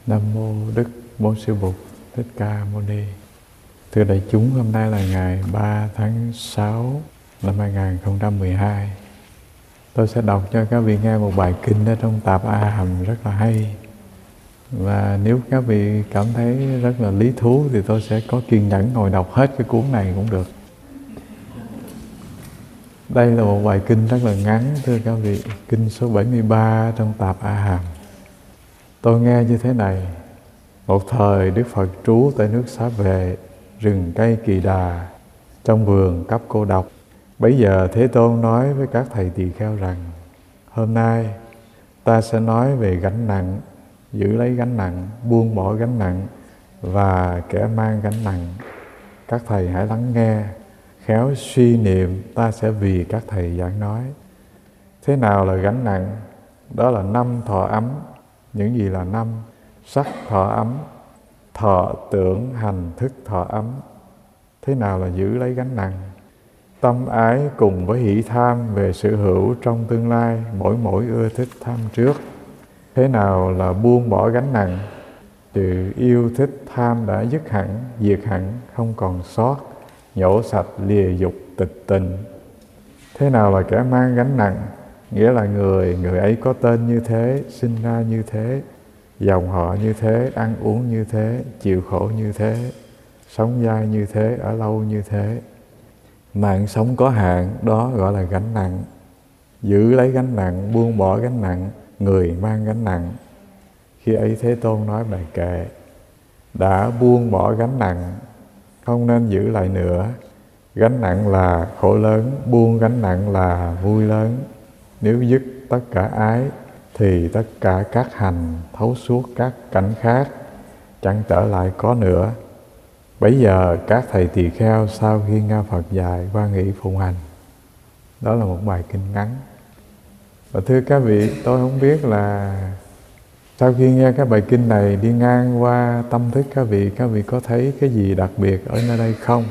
Nam mô Đức Mâu Sư Bụt Thích Ca Mâu Ni. Thưa đại chúng, hôm nay là ngày 3 tháng 6 năm 2012. Tôi sẽ đọc cho các vị nghe một bài kinh ở trong Tạp A Hàm rất là hay. Và nếu các vị cảm thấy rất là lý thú thì tôi sẽ có kiên nhẫn ngồi đọc hết cái cuốn này cũng được. Đây là một bài kinh rất là ngắn, thưa các vị. Kinh số 73 trong Tạp A Hàm. Tôi nghe như thế này: một thời Đức Phật trú tại nước Xá Vệ, rừng cây Kỳ Đà, trong vườn Cấp Cô Độc. Bấy giờ Thế Tôn nói với các thầy tỳ kheo rằng: hôm nay ta sẽ nói về gánh nặng, giữ lấy gánh nặng, buông bỏ gánh nặng và kẻ mang gánh nặng. Các thầy hãy lắng nghe, khéo suy niệm, ta sẽ vì các thầy giảng nói. Thế nào là gánh nặng? Đó là 5 thọ ấm. Những gì là 5? Sắc thọ ấm, thọ tưởng hành thức thọ ấm. Thế nào là giữ lấy gánh nặng? Tâm ái cùng với hỷ tham về sự hữu trong tương lai, mỗi ưa thích tham trước. Thế nào là buông bỏ gánh nặng? Sự yêu thích tham đã dứt hẳn, diệt hẳn, không còn sót, nhổ sạch lìa dục tịch tịnh. Thế nào là kẻ mang gánh nặng? Nghĩa là người ấy có tên như thế, sinh ra như thế, dòng họ như thế, ăn uống như thế, chịu khổ như thế, sống dai như thế, ở lâu như thế. Mạng sống có hạn, đó gọi là gánh nặng. Giữ lấy gánh nặng, buông bỏ gánh nặng, người mang gánh nặng. Khi ấy Thế Tôn nói bài kệ: đã buông bỏ gánh nặng, không nên giữ lại nữa. Gánh nặng là khổ lớn, buông gánh nặng là vui lớn. Nếu dứt tất cả ái, thì tất cả các hành, thấu suốt các cảnh khác, chẳng trở lại có nữa. Bấy giờ các thầy tỳ kheo sau khi nghe Phật dạy hoan hỷ phụng hành. Đó là một bài kinh ngắn. Và thưa các vị, tôi không biết là sau khi nghe cái bài kinh này đi ngang qua tâm thức các vị có thấy cái gì đặc biệt ở nơi đây không?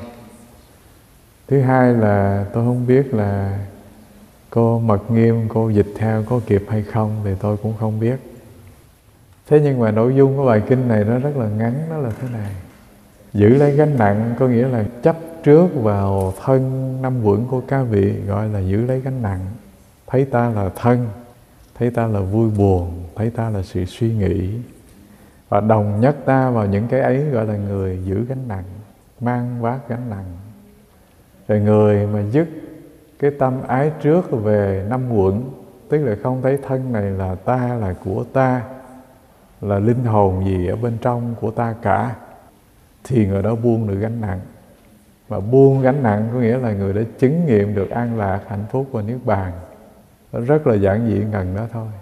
Thứ hai là tôi không biết là cô Mật Nghiêm, cô dịch theo có kịp hay không thì tôi cũng không biết. Thế nhưng mà nội dung của bài kinh này nó rất là ngắn, đó là thế này: giữ lấy gánh nặng có nghĩa là chấp trước vào thân 5 uẩn của các vị, gọi là giữ lấy gánh nặng. Thấy ta là thân, thấy ta là vui buồn, thấy ta là sự suy nghĩ, và đồng nhất ta vào những cái ấy, gọi là người giữ gánh nặng, mang vác gánh nặng. Rồi người mà dứt cái tâm ái trước về 5 uẩn, tức là không thấy thân này là ta, là của ta, là linh hồn gì ở bên trong của ta cả, thì người đó buông được gánh nặng. Và buông gánh nặng có nghĩa là người đã chứng nghiệm được an lạc, hạnh phúc và niết bàn. Nó rất là giản dị ngần đó thôi.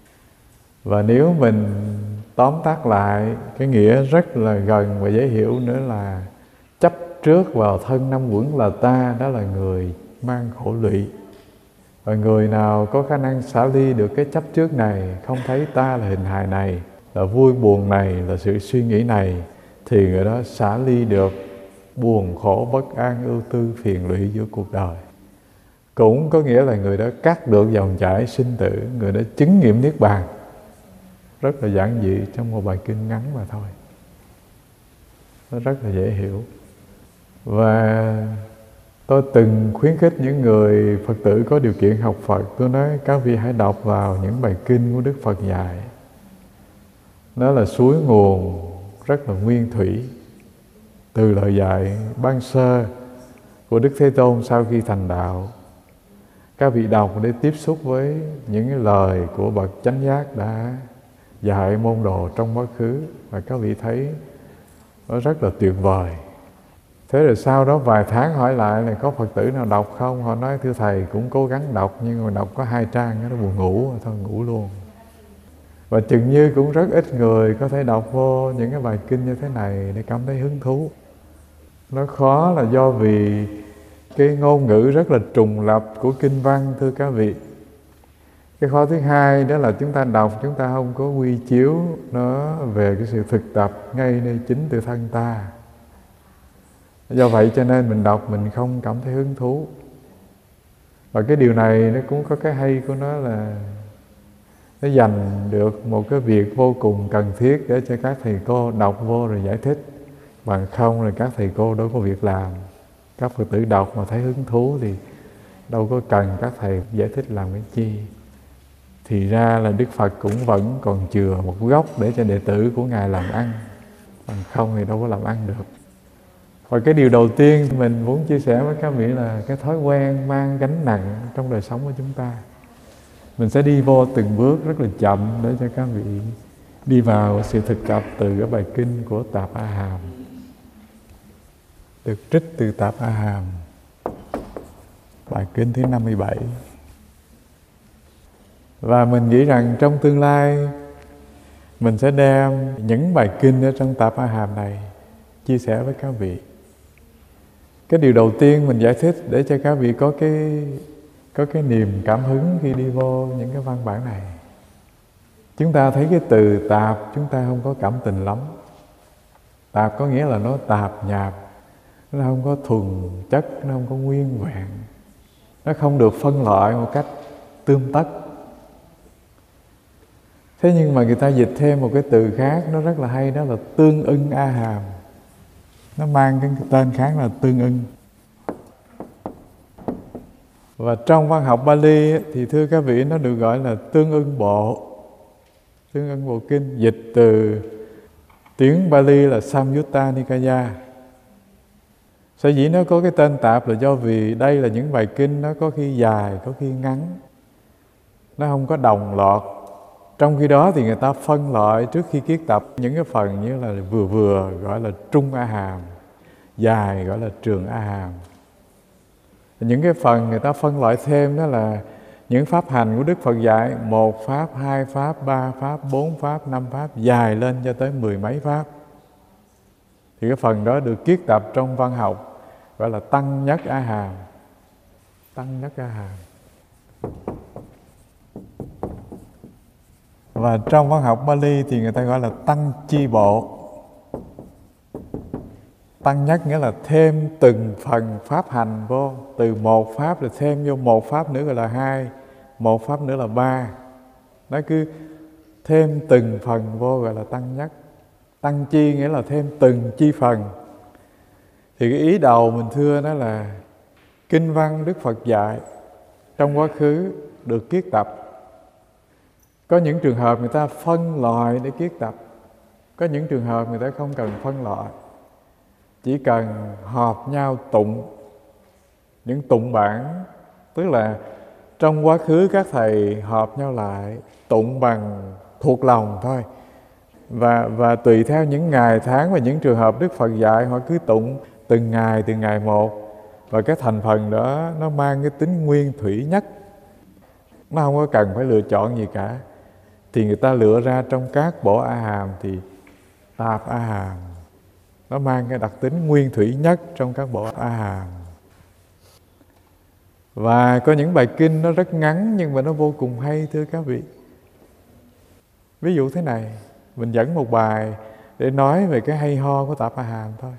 Và nếu mình tóm tắt lại, cái nghĩa rất là gần và dễ hiểu nữa là chấp trước vào thân 5 uẩn là ta, đó là người mang khổ lụy. Và người nào có khả năng xả ly được cái chấp trước này, không thấy ta là hình hài này, là vui buồn này, là sự suy nghĩ này, thì người đó xả ly được buồn khổ bất an ưu tư phiền lụy giữa cuộc đời. Cũng có nghĩa là người đó cắt được dòng chảy sinh tử, người đó chứng nghiệm niết bàn. Rất là giản dị trong một bài kinh ngắn mà thôi. Nó rất là dễ hiểu. Và tôi từng khuyến khích những người Phật tử có điều kiện học Phật, tôi nói các vị hãy đọc vào những bài kinh của Đức Phật dạy. Đó là suối nguồn rất là nguyên thủy, từ lời dạy ban sơ của Đức Thế Tôn sau khi thành đạo. Các vị đọc để tiếp xúc với những cái lời của bậc chánh giác đã dạy môn đồ trong quá khứ, và các vị thấy nó rất là tuyệt vời. Thế rồi sau đó vài tháng hỏi lại là có Phật tử nào đọc không? Họ nói thưa thầy cũng cố gắng đọc, nhưng mà đọc có 2 trang nó buồn ngủ, thôi ngủ luôn. Và chừng như cũng rất ít người có thể đọc vô những cái bài kinh như thế này để cảm thấy hứng thú. Nó khó là do vì cái ngôn ngữ rất là trùng lặp của kinh văn, thưa các vị. Cái khó thứ hai đó là chúng ta đọc, chúng ta không có quy chiếu nó về cái sự thực tập ngay nơi chính tự thân ta. Do vậy cho nên mình đọc mình không cảm thấy hứng thú. Và cái điều này nó cũng có cái hay của nó là nó dành được một cái việc vô cùng cần thiết để cho các thầy cô đọc vô rồi giải thích. Bằng không rồi các thầy cô đâu có việc làm. Các Phật tử đọc mà thấy hứng thú thì đâu có cần các thầy giải thích làm cái chi. Thì ra là Đức Phật cũng vẫn còn chừa một góc để cho đệ tử của Ngài làm ăn. Bằng không thì đâu có làm ăn được. Và cái điều đầu tiên mình muốn chia sẻ với các vị là cái thói quen mang gánh nặng trong đời sống của chúng ta. Mình sẽ đi vô từng bước rất là chậm để cho các vị đi vào sự thực tập từ cái bài kinh của Tạp A Hàm. Được trích từ Tạp A Hàm, bài kinh thứ 57. Và mình nghĩ rằng trong tương lai mình sẽ đem những bài kinh ở trong Tạp A Hàm này chia sẻ với các vị. Cái điều đầu tiên mình giải thích để cho các vị có cái niềm cảm hứng khi đi vô những cái văn bản này. Chúng ta thấy cái từ tạp chúng ta không có cảm tình lắm. Tạp có nghĩa là nó tạp nhạp, nó không có thuần chất, nó không có nguyên vẹn, nó không được phân loại một cách tươm tất. Thế nhưng mà người ta dịch thêm một cái từ khác nó rất là hay, đó là tương ưng A Hàm. Nó mang cái tên khác là tương ưng. Và trong văn học Pali thì thưa các vị, nó được gọi là tương ưng bộ. Tương ưng bộ kinh dịch từ tiếng Pali là Samyutta Nikaya. Sở dĩ nó có cái tên tạp là do vì đây là những bài kinh nó có khi dài, có khi ngắn, nó không có đồng loạt. Trong khi đó thì người ta phân loại trước khi kiết tập những cái phần như là vừa vừa gọi là trung A Hàm, dài gọi là trường A Hàm. Những cái phần người ta phân loại thêm đó là những pháp hành của Đức Phật dạy, 1 pháp, 2 pháp, 3 pháp, 4 pháp, 5 pháp, dài lên cho tới 10 mấy pháp. Thì cái phần đó được kiết tập trong văn học gọi là tăng nhất A Hàm. Tăng nhất A Hàm. Và trong văn học Pali thì người ta gọi là tăng chi bộ. Tăng nhất nghĩa là thêm từng phần pháp hành vô. Từ 1 pháp rồi thêm vô 1 pháp nữa gọi là 2, 1 pháp nữa là 3. Nó cứ thêm từng phần vô gọi là tăng nhất. Tăng chi nghĩa là thêm từng chi phần. Thì cái ý đầu mình thưa đó là kinh văn Đức Phật dạy trong quá khứ được kiết tập. Có những trường hợp người ta phân loại để kiết tập, có những trường hợp người ta không cần phân loại, chỉ cần họp nhau tụng những tụng bản. Tức là trong quá khứ các thầy họp nhau lại tụng bằng thuộc lòng thôi. Và tùy theo những ngày tháng và những trường hợp Đức Phật dạy, họ cứ tụng từng ngày một. Và cái thành phần đó nó mang cái tính nguyên thủy nhất, nó không có cần phải lựa chọn gì cả. Thì người ta lựa ra trong các bộ A Hàm thì Tạp A Hàm nó mang cái đặc tính nguyên thủy nhất trong các bộ A Hàm. Và có những bài kinh nó rất ngắn nhưng mà nó vô cùng hay thưa các vị. Ví dụ thế này, mình dẫn một bài để nói về cái hay ho của Tạp A Hàm thôi.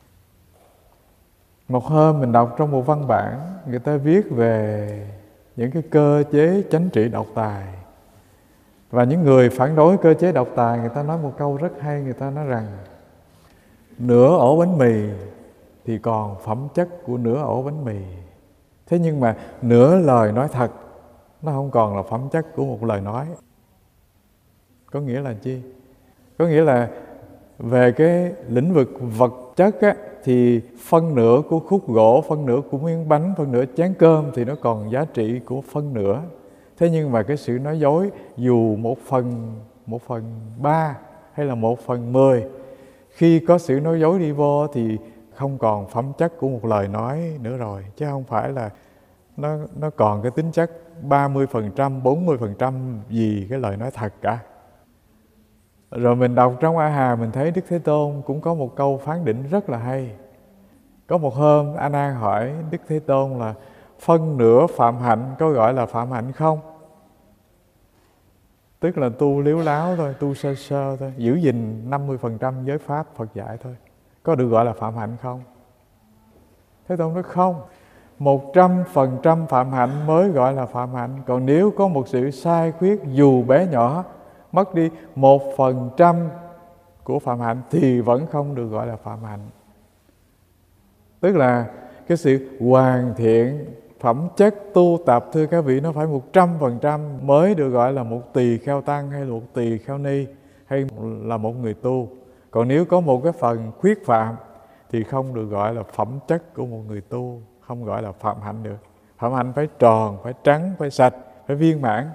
Một hôm mình đọc trong một văn bản, người ta viết về những cái cơ chế chánh trị độc tài. Và những người phản đối cơ chế độc tài, người ta nói một câu rất hay. Người ta nói rằng nửa ổ bánh mì thì còn phẩm chất của nửa ổ bánh mì. Thế nhưng mà nửa lời nói thật nó không còn là phẩm chất của một lời nói. Có nghĩa là chi? Có nghĩa là về cái lĩnh vực vật chất á, thì phân nửa của khúc gỗ, phân nửa của miếng bánh, phân nửa chén cơm thì nó còn giá trị của phân nửa. Thế nhưng mà cái sự nói dối, dù 1/3 hay là 1/10, khi có sự nói dối đi vô thì không còn phẩm chất của một lời nói nữa rồi. Chứ không phải là nó còn cái tính chất 30%, 40% gì cái lời nói thật cả. Rồi mình đọc trong A Hàm mình thấy Đức Thế Tôn cũng có một câu phán định rất là hay. Có một hôm A Nan hỏi Đức Thế Tôn là phân nửa phạm hạnh có gọi là phạm hạnh không? Tức là tu liếu láo thôi, tu sơ sơ thôi, giữ gìn 50% giới pháp Phật dạy thôi, có được gọi là phạm hạnh không? Thế Tôn nói không. 100% phạm hạnh mới gọi là phạm hạnh. Còn nếu có một sự sai khuyết dù bé nhỏ, mất đi 1% của phạm hạnh thì vẫn không được gọi là phạm hạnh. Tức là cái sự hoàn thiện phẩm chất tu tập, thưa các vị, nó phải 100% mới được gọi là một tỳ kheo tăng hay là một tỳ kheo ni hay là một người tu. Còn nếu có một cái phần khuyết phạm thì không được gọi là phẩm chất của một người tu, không gọi là phạm hạnh được. Phạm hạnh phải tròn, phải trắng, phải sạch, phải viên mãn.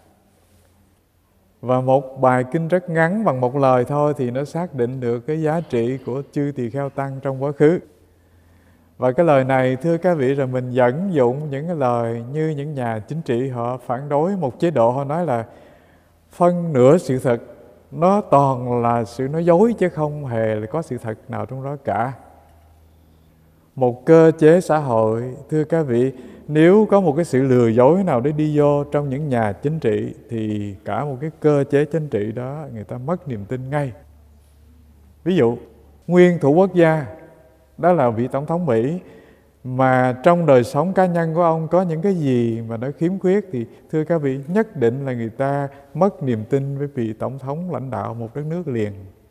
Và một bài kinh rất ngắn bằng một lời thôi thì nó xác định được cái giá trị của chư tỳ kheo tăng trong quá khứ. Và cái lời này, thưa các vị, rồi mình dẫn dụng những cái lời như những nhà chính trị họ phản đối một chế độ, họ nói là phân nửa sự thật, nó toàn là sự nói dối chứ không hề là có sự thật nào trong đó cả. Một cơ chế xã hội, thưa các vị, nếu có một cái sự lừa dối nào để đi vô trong những nhà chính trị thì cả một cái cơ chế chính trị đó người ta mất niềm tin ngay. Ví dụ, nguyên thủ quốc gia, đó là vị tổng thống Mỹ, mà trong đời sống cá nhân của ông có những cái gì mà nó khiếm khuyết thì thưa các vị, nhất định là người ta mất niềm tin với vị tổng thống lãnh đạo một đất nước liền.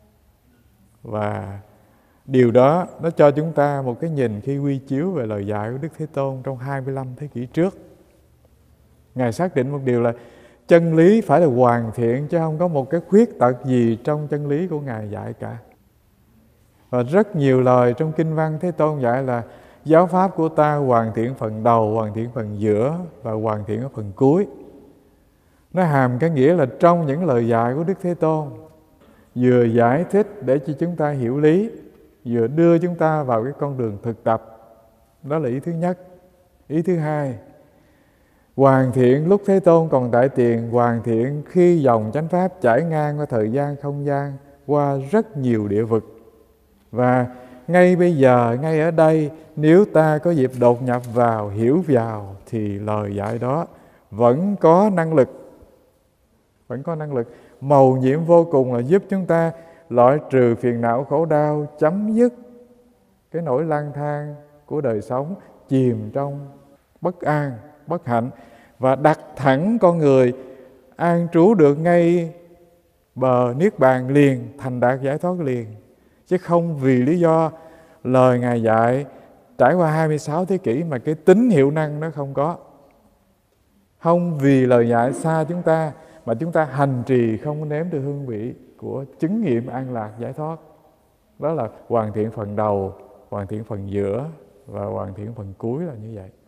Và điều đó nó cho chúng ta một cái nhìn khi quy chiếu về lời dạy của Đức Thế Tôn trong 25 thế kỷ trước. Ngài xác định một điều là chân lý phải là hoàn thiện chứ không có một cái khuyết tật gì trong chân lý của Ngài dạy cả. Và rất nhiều lời trong kinh văn Thế Tôn dạy là giáo pháp của ta hoàn thiện phần đầu, hoàn thiện phần giữa và hoàn thiện ở phần cuối. Nó hàm cái nghĩa là trong những lời dạy của Đức Thế Tôn vừa giải thích để cho chúng ta hiểu lý, vừa đưa chúng ta vào cái con đường thực tập. Đó là ý thứ nhất. Ý thứ hai, hoàn thiện lúc Thế Tôn còn tại tiền, hoàn thiện khi dòng chánh pháp chảy ngang qua thời gian, không gian, qua rất nhiều địa vực. Và ngay bây giờ, ngay ở đây, nếu ta có dịp đột nhập vào, hiểu vào thì lời dạy đó vẫn có năng lực. Vẫn có năng lực mầu nhiệm vô cùng là giúp chúng ta loại trừ phiền não khổ đau, chấm dứt cái nỗi lang thang của đời sống, chìm trong bất an, bất hạnh và đặt thẳng con người an trú được ngay bờ niết bàn liền, thành đạt giải thoát liền. Chứ không vì lý do lời Ngài dạy trải qua 26 thế kỷ mà cái tính hiệu năng nó không có. Không vì lời dạy xa chúng ta mà chúng ta hành trì không nếm được hương vị của chứng nghiệm an lạc giải thoát. Đó là hoàn thiện phần đầu, hoàn thiện phần giữa và hoàn thiện phần cuối là như vậy.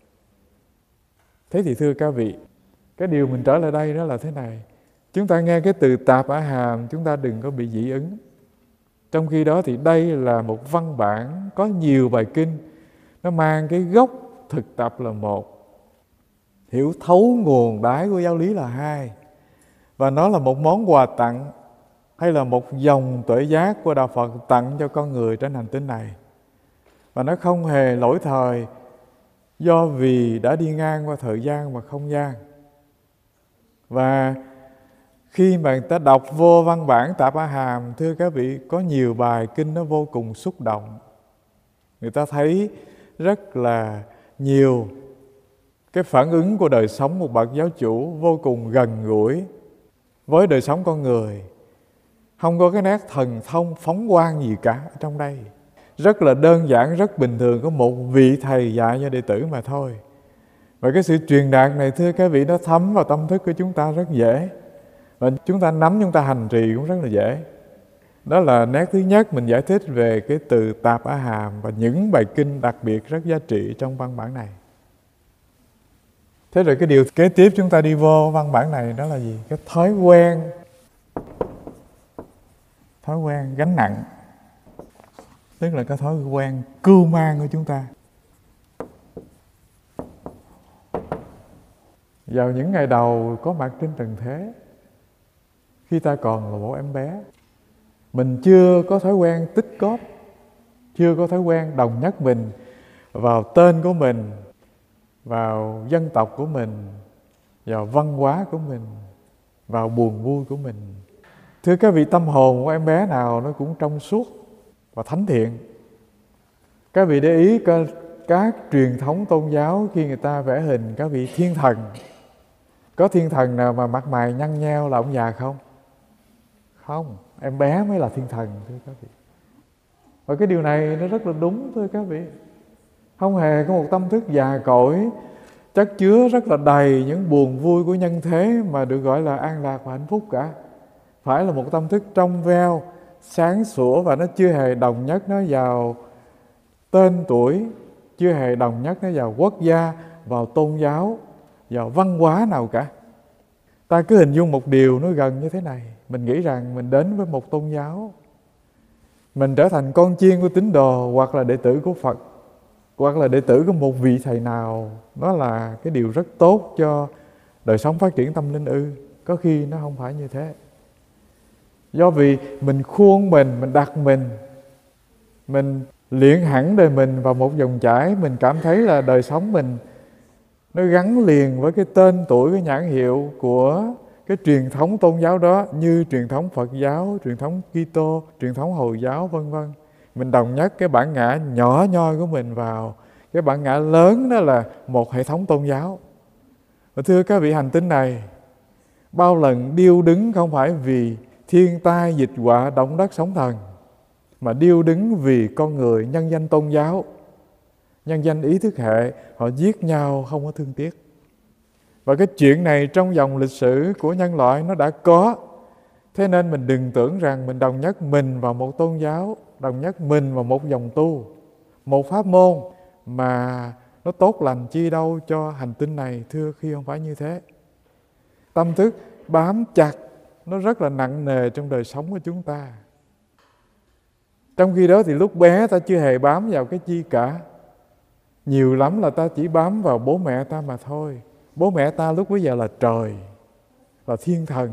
Thế thì thưa các vị, cái điều mình trở lại đây đó là thế này. Chúng ta nghe cái từ Tạp A Hàm, chúng ta đừng có bị dị ứng. Trong khi đó thì đây là một văn bản có nhiều bài kinh, nó mang cái gốc thực tập là một, hiểu thấu nguồn đáy của giáo lý là hai, và nó là một món quà tặng hay là một dòng tuệ giác của Đạo Phật tặng cho con người trên hành tinh này. Và nó không hề lỗi thời do vì đã đi ngang qua thời gian và không gian. Và khi mà người ta đọc vô văn bản Tạp A Hàm, thưa các vị, có nhiều bài kinh nó vô cùng xúc động. Người ta thấy rất là nhiều cái phản ứng của đời sống một bậc giáo chủ vô cùng gần gũi với đời sống con người. Không có cái nét thần thông phóng quang gì cả trong đây. Rất là đơn giản, rất bình thường, có một vị thầy dạy cho đệ tử mà thôi. Và cái sự truyền đạt này, thưa các vị, nó thấm vào tâm thức của chúng ta rất dễ. Và chúng ta nắm, chúng ta hành trì cũng rất là dễ. Đó là nét thứ nhất mình giải thích về cái từ Tạp A Hàm và những bài kinh đặc biệt rất giá trị trong văn bản này. Thế rồi cái điều kế tiếp chúng ta đi vô văn bản này đó là gì? Cái thói quen gánh nặng. Tức là cái thói quen cưu mang của chúng ta. Vào những ngày đầu có mặt trên trần thế, khi ta còn là một em bé, mình chưa có thói quen tích cóp, chưa có thói quen đồng nhất mình vào tên của mình, vào dân tộc của mình, vào văn hóa của mình, vào buồn vui của mình. Thưa các vị, tâm hồn của em bé nào nó cũng trong suốt và thánh thiện. Các vị để ý coi các truyền thống tôn giáo khi người ta vẽ hình các vị thiên thần, có thiên thần nào mà mặt mày nhăn nheo là ông già không? Không, em bé mới là thiên thần, thưa các vị. Và cái điều này nó rất là đúng, thưa các vị. Không hề có một tâm thức già cỗi, chất chứa rất là đầy những buồn vui của nhân thế mà được gọi là an lạc và hạnh phúc cả. Phải là một tâm thức trong veo, sáng sủa, và nó chưa hề đồng nhất nó vào tên tuổi, chưa hề đồng nhất nó vào quốc gia, vào tôn giáo, vào văn hóa nào cả. Ta cứ hình dung một điều nó gần như thế này. Mình nghĩ rằng mình đến với một tôn giáo, mình trở thành con chiên của tín đồ, hoặc là đệ tử của Phật, hoặc là đệ tử của một vị thầy nào. Nó là cái điều rất tốt cho đời sống phát triển tâm linh ư? Có khi nó không phải như thế. Do vì mình khuôn mình đặt mình luyện hẳn đời mình vào một dòng chảy, mình cảm thấy là đời sống mình nó gắn liền với cái tên tuổi, cái nhãn hiệu của cái truyền thống tôn giáo đó, như truyền thống Phật giáo, truyền thống Kitô, truyền thống Hồi giáo, vân vân. Mình đồng nhất cái bản ngã nhỏ nhoi của mình vào cái bản ngã lớn, đó là một hệ thống tôn giáo. Và thưa các vị, hành tinh này bao lần điêu đứng không phải vì thiên tai, dịch họa, động đất, sóng thần, mà điêu đứng vì con người nhân danh tôn giáo, nhân danh ý thức hệ, họ giết nhau không có thương tiếc. Và cái chuyện này trong dòng lịch sử của nhân loại nó đã có. Thế nên mình đừng tưởng rằng mình đồng nhất mình vào một tôn giáo, đồng nhất mình vào một dòng tu, một pháp môn mà nó tốt lành chi đâu cho hành tinh này. Thưa, khi không phải như thế. Tâm thức bám chặt nó rất là nặng nề trong đời sống của chúng ta. Trong khi đó thì lúc bé ta chưa hề bám vào cái chi cả. Nhiều lắm là ta chỉ bám vào bố mẹ ta mà thôi. Bố mẹ ta lúc bấy giờ là trời, là thiên thần.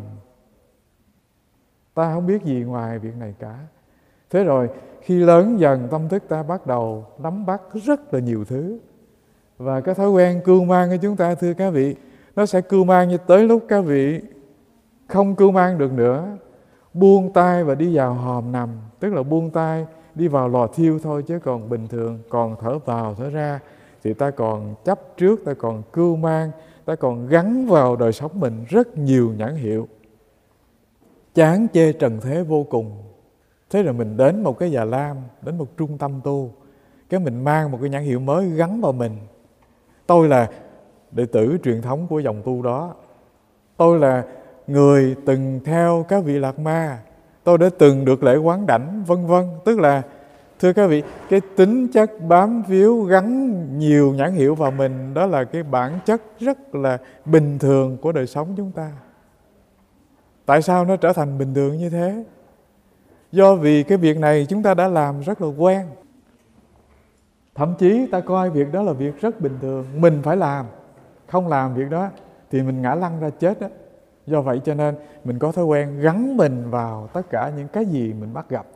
Ta không biết gì ngoài việc này cả. Thế rồi khi lớn dần, tâm thức ta bắt đầu nắm bắt rất là nhiều thứ. Và cái thói quen cưu mang của chúng ta, thưa các vị, nó sẽ cưu mang như tới lúc các vị không cưu mang được nữa, buông tay và đi vào hòm nằm. Tức là buông tay đi vào lò thiêu thôi, chứ còn bình thường còn thở vào thở ra thì ta còn chấp trước, ta còn cưu mang, ta còn gắn vào đời sống mình rất nhiều nhãn hiệu, chán chê trần thế vô cùng. Thế rồi mình đến một cái già lam, đến một trung tâm tu, cái mình mang một cái nhãn hiệu mới gắn vào mình. Tôi là đệ tử truyền thống của dòng tu đó, tôi là người từng theo các vị Lạc Ma, tôi đã từng được lễ quán đảnh, vân vân. Tức là, thưa các vị, cái tính chất bám víu gắn nhiều nhãn hiệu vào mình, đó là cái bản chất rất là bình thường của đời sống chúng ta. Tại sao nó trở thành bình thường như thế? Do vì cái việc này chúng ta đã làm rất là quen. Thậm chí ta coi việc đó là việc rất bình thường, mình phải làm. Không làm việc đó thì mình ngã lăn ra chết đó. Do vậy cho nên mình có thói quen gắn mình vào tất cả những cái gì mình bắt gặp.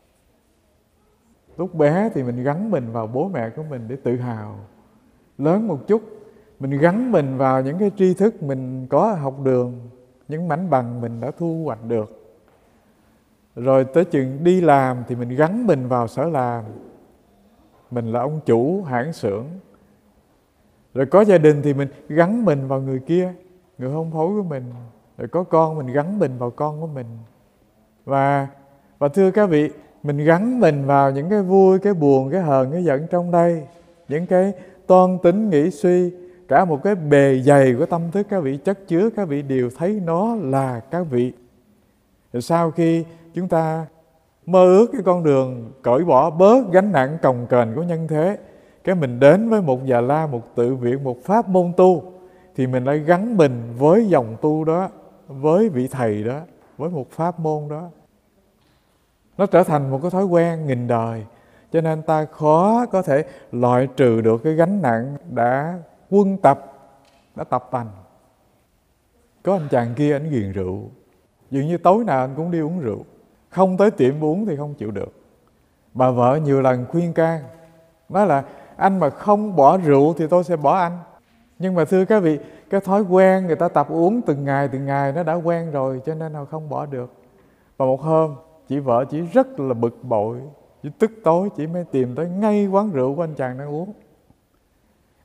Lúc bé thì mình gắn mình vào bố mẹ của mình để tự hào. Lớn một chút, mình gắn mình vào những cái tri thức mình có ở học đường, những mảnh bằng mình đã thu hoạch được. Rồi tới chừng đi làm thì mình gắn mình vào sở làm, mình là ông chủ hãng xưởng. Rồi có gia đình thì mình gắn mình vào người kia, người hôn phối của mình. Rồi có con, mình gắn mình vào con của mình. Và thưa các vị, mình gắn mình vào những cái vui, cái buồn, cái hờn, cái giận trong đây, những cái toan tính nghĩ suy, cả một cái bề dày của tâm thức các vị chất chứa, các vị đều thấy nó là các vị. Rồi sau khi chúng ta mơ ước cái con đường cởi bỏ bớt gánh nặng cồng kềnh của nhân thế, cái mình đến với một già la, một tự viện, một pháp môn tu, thì mình lại gắn mình với dòng tu đó, với vị thầy đó, với một pháp môn đó. Nó trở thành một cái thói quen nghìn đời. Cho nên ta khó có thể loại trừ được cái gánh nặng đã quân tập, đã tập tành. Có anh chàng kia, anh ghiền rượu, dường như tối nào anh cũng đi uống rượu, không tới tiệm uống thì không chịu được. Bà vợ nhiều lần khuyên can, nói là anh mà không bỏ rượu thì tôi sẽ bỏ anh. Nhưng mà thưa các vị, cái thói quen người ta tập uống từng ngày nó đã quen rồi, cho nên họ không bỏ được. Và một hôm, vợ chỉ rất là bực bội, chỉ tức tối, chỉ mới tìm tới ngay quán rượu của anh chàng đang uống.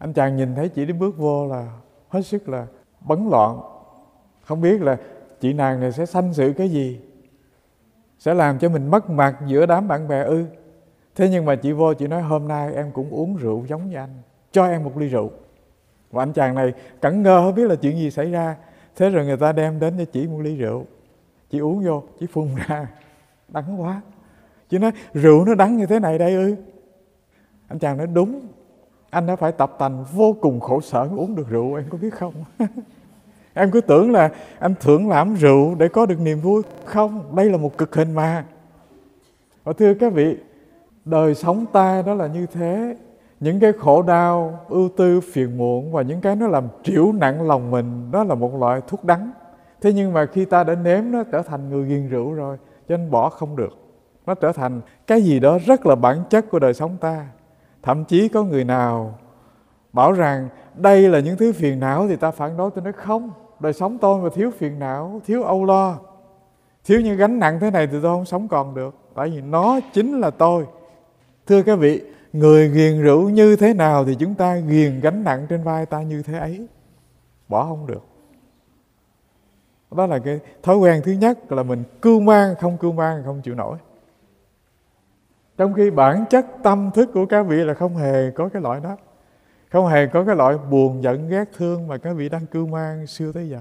Anh chàng nhìn thấy chị đi bước vô là hết sức là bấn loạn, không biết là chị nàng này sẽ sanh sự cái gì, sẽ làm cho mình mất mặt giữa đám bạn bè ư. Thế nhưng mà chị vô, chị nói hôm nay em cũng uống rượu giống như anh, cho em một ly rượu. Và anh chàng này cẩn ngơ không biết là chuyện gì xảy ra. Thế rồi người ta đem đến cho chị một ly rượu, chị uống vô, chị phun ra đắng quá. Chị nói rượu nó đắng như thế này đây ư? Anh chàng nói đúng, anh đã phải tập tành vô cùng khổ sở uống được rượu, em có biết không? Em cứ tưởng là anh thưởng lãm rượu để có được niềm vui. Không, đây là một cực hình mà. Và thưa các vị, đời sống ta đó là như thế. Những cái khổ đau, ưu tư, phiền muộn và những cái nó làm trĩu nặng lòng mình, đó là một loại thuốc đắng. Thế nhưng mà khi ta đã nếm nó trở thành người ghiền rượu rồi, cho nên bỏ không được. Nó trở thành cái gì đó rất là bản chất của đời sống ta. Thậm chí có người nào bảo rằng đây là những thứ phiền não thì ta phản đối. Tôi nói không, đời sống tôi mà thiếu phiền não, thiếu âu lo, thiếu những gánh nặng thế này thì tôi không sống còn được. Tại vì nó chính là tôi. Thưa các vị, người ghiền rượu như thế nào thì chúng ta ghiền gánh nặng trên vai ta như thế ấy. Bỏ không được. Đó là cái thói quen thứ nhất, là mình cưu mang không chịu nổi. Trong khi bản chất tâm thức của các vị là không hề có cái loại đó, không hề có cái loại buồn, giận, ghét, thương mà các vị đang cưu mang xưa tới giờ.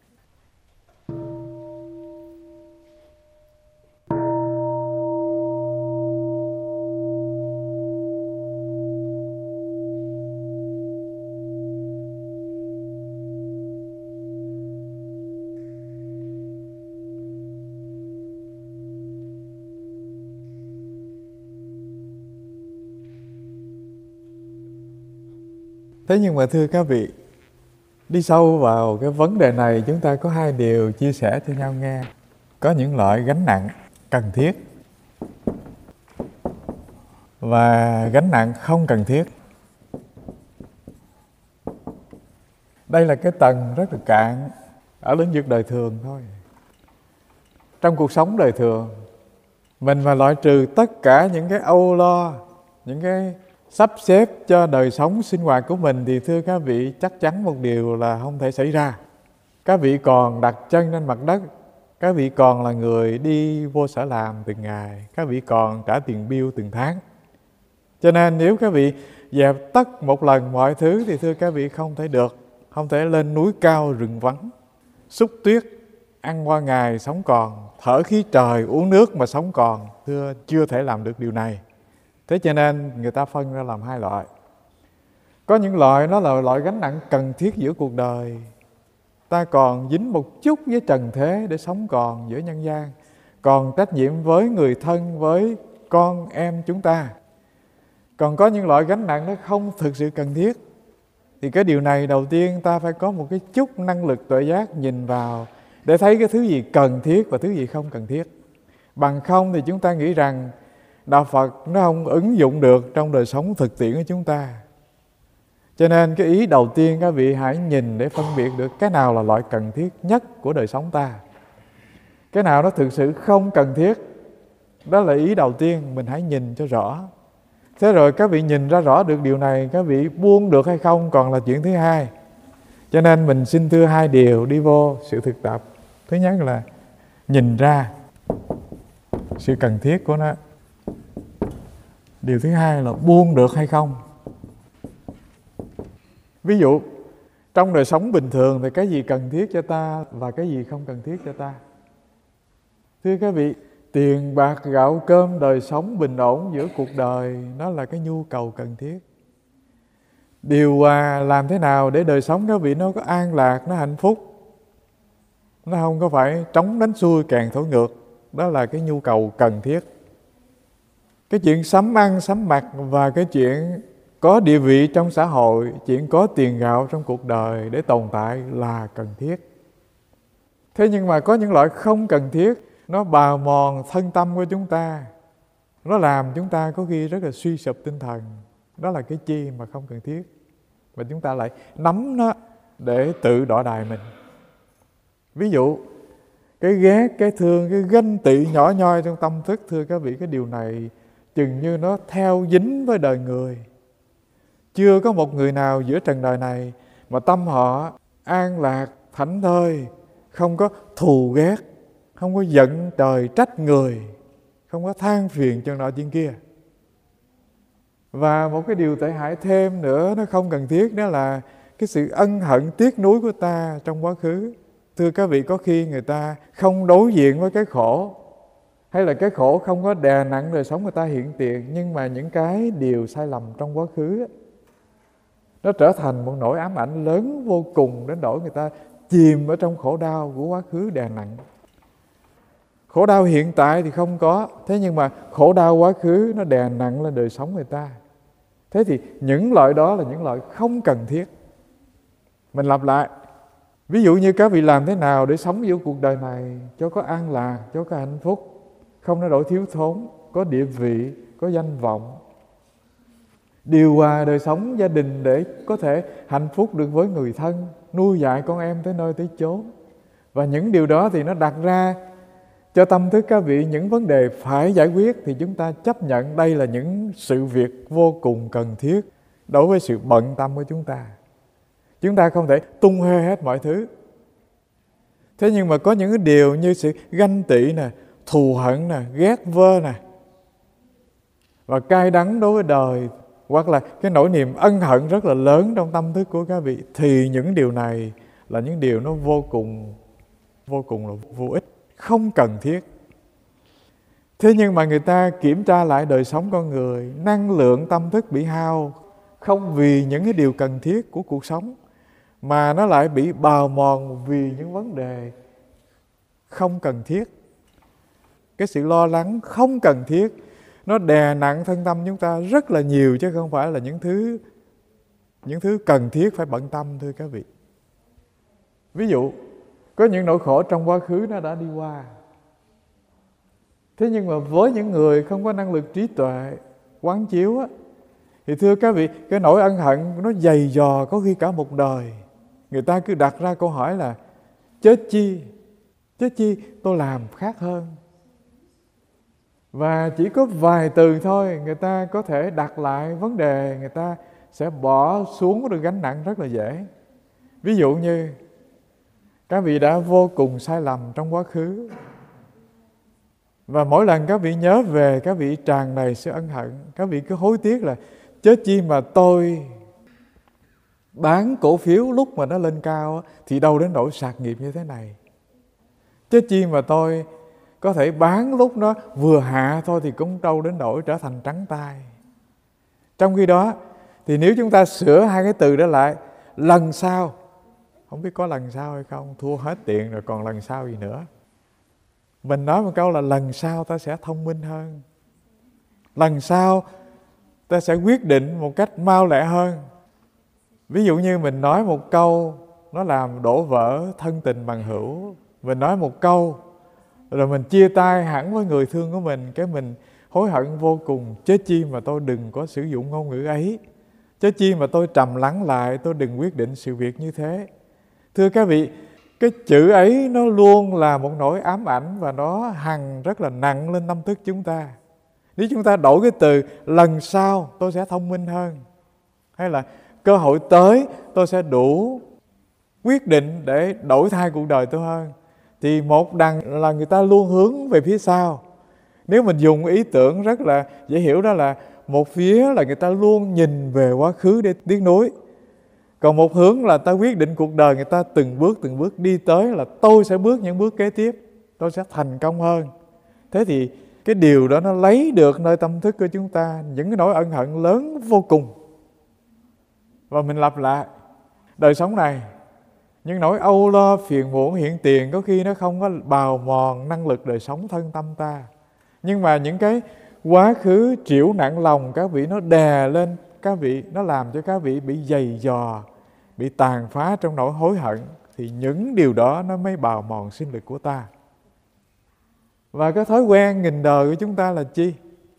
Thế nhưng mà thưa các vị, đi sâu vào cái vấn đề này, chúng ta có hai điều chia sẻ cho nhau nghe. Có những loại gánh nặng cần thiết và gánh nặng không cần thiết. Đây là cái tầng rất là cạn ở lĩnh vực đời thường thôi. Trong cuộc sống đời thường, mình mà loại trừ tất cả những cái âu lo, những cái sắp xếp cho đời sống sinh hoạt của mình thì thưa các vị, chắc chắn một điều là không thể xảy ra. Các vị còn đặt chân trên mặt đất, các vị còn là người đi vô sở làm từng ngày, các vị còn trả tiền bill từng tháng. Cho nên nếu các vị dẹp tất một lần mọi thứ thì thưa các vị không thể được, không thể lên núi cao rừng vắng, xúc tuyết, ăn qua ngày sống còn, thở khí trời, uống nước mà sống còn. Thưa, chưa thể làm được điều này. Thế cho nên người ta phân ra làm hai loại. Có những loại nó là loại gánh nặng cần thiết giữa cuộc đời. Ta còn dính một chút với trần thế để sống còn giữa nhân gian, còn trách nhiệm với người thân, với con em chúng ta. Còn có những loại gánh nặng nó không thực sự cần thiết. Thì cái điều này đầu tiên ta phải có một cái chút năng lực tuệ giác nhìn vào để thấy cái thứ gì cần thiết và thứ gì không cần thiết. Bằng không thì chúng ta nghĩ rằng Đạo Phật nó không ứng dụng được trong đời sống thực tiễn của chúng ta. Cho nên cái ý đầu tiên các vị hãy nhìn để phân biệt được cái nào là loại cần thiết nhất của đời sống ta, cái nào nó thực sự không cần thiết. Đó là ý đầu tiên, mình hãy nhìn cho rõ. Thế rồi các vị nhìn ra rõ được điều này, các vị buông được hay không còn là chuyện thứ hai. Cho nên mình xin thưa hai điều đi vô sự thực tập. Thứ nhất là nhìn ra sự cần thiết của nó. Điều thứ hai là buông được hay không. Ví dụ, trong đời sống bình thường thì cái gì cần thiết cho ta và cái gì không cần thiết cho ta. Thưa các vị, tiền bạc gạo cơm, đời sống bình ổn giữa cuộc đời, nó là cái nhu cầu cần thiết. Điều hòa làm thế nào để đời sống các vị nó có an lạc, nó hạnh phúc, nó không có phải trống đánh xuôi càng thổi ngược. Đó là cái nhu cầu cần thiết. Cái chuyện sắm ăn sắm mặc và cái chuyện có địa vị trong xã hội, chuyện có tiền gạo trong cuộc đời để tồn tại là cần thiết. Thế nhưng mà có những loại không cần thiết, nó bào mòn thân tâm của chúng ta, nó làm chúng ta có khi rất là suy sụp tinh thần. Đó là cái chi mà không cần thiết, và chúng ta lại nắm nó để tự đọa đài mình. Ví dụ, cái ghét, cái thương, cái ganh tị nhỏ nhoi trong tâm thức, thưa các vị, cái điều này chừng như nó theo dính với đời người. Chưa có một người nào giữa trần đời này mà tâm họ an lạc, thảnh thơi, không có thù ghét, không có giận trời trách người, không có than phiền chân nọ chân kia. Và một cái điều tệ hại thêm nữa, nó không cần thiết, đó là cái sự ân hận tiếc nuối của ta trong quá khứ. Thưa các vị, có khi người ta không đối diện với cái khổ, hay là cái khổ không có đè nặng đời sống người ta hiện tiền, nhưng mà những cái điều sai lầm trong quá khứ nó trở thành một nỗi ám ảnh lớn vô cùng, đến nỗi người ta chìm ở trong khổ đau của quá khứ đè nặng. Khổ đau hiện tại thì không có, thế nhưng mà khổ đau quá khứ nó đè nặng lên đời sống người ta. Thế thì những loại đó là những loại không cần thiết. Mình lặp lại, ví dụ như các vị làm thế nào để sống vô cuộc đời này cho có an lạc, cho có hạnh phúc, không để đổi thiếu thốn, có địa vị, có danh vọng, điều hòa đời sống gia đình để có thể hạnh phúc được với người thân, nuôi dạy con em tới nơi tới chốn. Và những điều đó thì nó đặt ra cho tâm thức các vị những vấn đề phải giải quyết, thì chúng ta chấp nhận đây là những sự việc vô cùng cần thiết đối với sự bận tâm của chúng ta. Chúng ta không thể tung hê hết mọi thứ. Thế nhưng mà có những cái điều như sự ganh tị nè, thù hận nè, ghét vơ nè, và cay đắng đối với đời, hoặc là cái nỗi niềm ân hận rất là lớn trong tâm thức của các vị, thì những điều này là những điều nó vô cùng là vô ích, không cần thiết. Thế nhưng mà người ta kiểm tra lại đời sống con người, năng lượng tâm thức bị hao không vì những cái điều cần thiết của cuộc sống, mà nó lại bị bào mòn vì những vấn đề không cần thiết. Cái sự lo lắng không cần thiết nó đè nặng thân tâm chúng ta rất là nhiều, chứ không phải là những thứ cần thiết phải bận tâm, thưa các vị. Ví dụ, có những nỗi khổ trong quá khứ nó đã đi qua. Thế nhưng mà với những người không có năng lực trí tuệ, quán chiếu á, thì thưa các vị, cái nỗi ân hận nó dày dò có khi cả một đời. Người ta cứ đặt ra câu hỏi là chết chi tôi làm khác hơn. Và chỉ có vài từ thôi, người ta có thể đặt lại vấn đề, người ta sẽ bỏ xuống được gánh nặng rất là dễ. Ví dụ như các vị đã vô cùng sai lầm trong quá khứ, và mỗi lần các vị nhớ về, các vị tràn đầy sự ân hận. Các vị cứ hối tiếc là chết chi mà tôi bán cổ phiếu lúc mà nó lên cao thì đâu đến nỗi sạt nghiệp như thế này. Chết chi mà tôi có thể bán lúc nó vừa hạ thôi thì cũng đâu đến nỗi trở thành trắng tay. Trong khi đó thì nếu chúng ta sửa hai cái từ đó lại, lần sau, không biết có lần sau hay không, thua hết tiền rồi còn lần sau gì nữa. Mình nói một câu là lần sau ta sẽ thông minh hơn, lần sau ta sẽ quyết định một cách mau lẹ hơn. Ví dụ như mình nói một câu nó làm đổ vỡ thân tình bằng hữu, mình nói một câu rồi mình chia tay hẳn với người thương của mình, cái mình hối hận vô cùng. Chết chi mà tôi đừng có sử dụng ngôn ngữ ấy, chết chi mà tôi trầm lắng lại, tôi đừng quyết định sự việc như thế. Thưa các vị, cái chữ ấy nó luôn là một nỗi ám ảnh, và nó hằn rất là nặng lên tâm thức chúng ta. Nếu chúng ta đổi cái từ lần sau tôi sẽ thông minh hơn, hay là cơ hội tới tôi sẽ đủ quyết định để đổi thay cuộc đời tôi hơn, thì một đằng là người ta luôn hướng về phía sau. Nếu mình dùng ý tưởng rất là dễ hiểu, đó là một phía là người ta luôn nhìn về quá khứ để tiếc nuối, còn một hướng là ta quyết định cuộc đời người ta từng bước đi tới, là tôi sẽ bước những bước kế tiếp, tôi sẽ thành công hơn. Thế thì cái điều đó nó lấy được nơi tâm thức của chúng ta những cái nỗi ân hận lớn vô cùng. Và mình lặp lại, đời sống này, những nỗi âu lo phiền muộn hiện tiền có khi nó không có bào mòn năng lực đời sống thân tâm ta, nhưng mà những cái quá khứ chịu nặng lòng các vị, nó đè lên các vị, nó làm cho các vị bị dày dò, bị tàn phá trong nỗi hối hận, thì những điều đó nó mới bào mòn sinh lực của ta. Và cái thói quen nghìn đời của chúng ta là chi?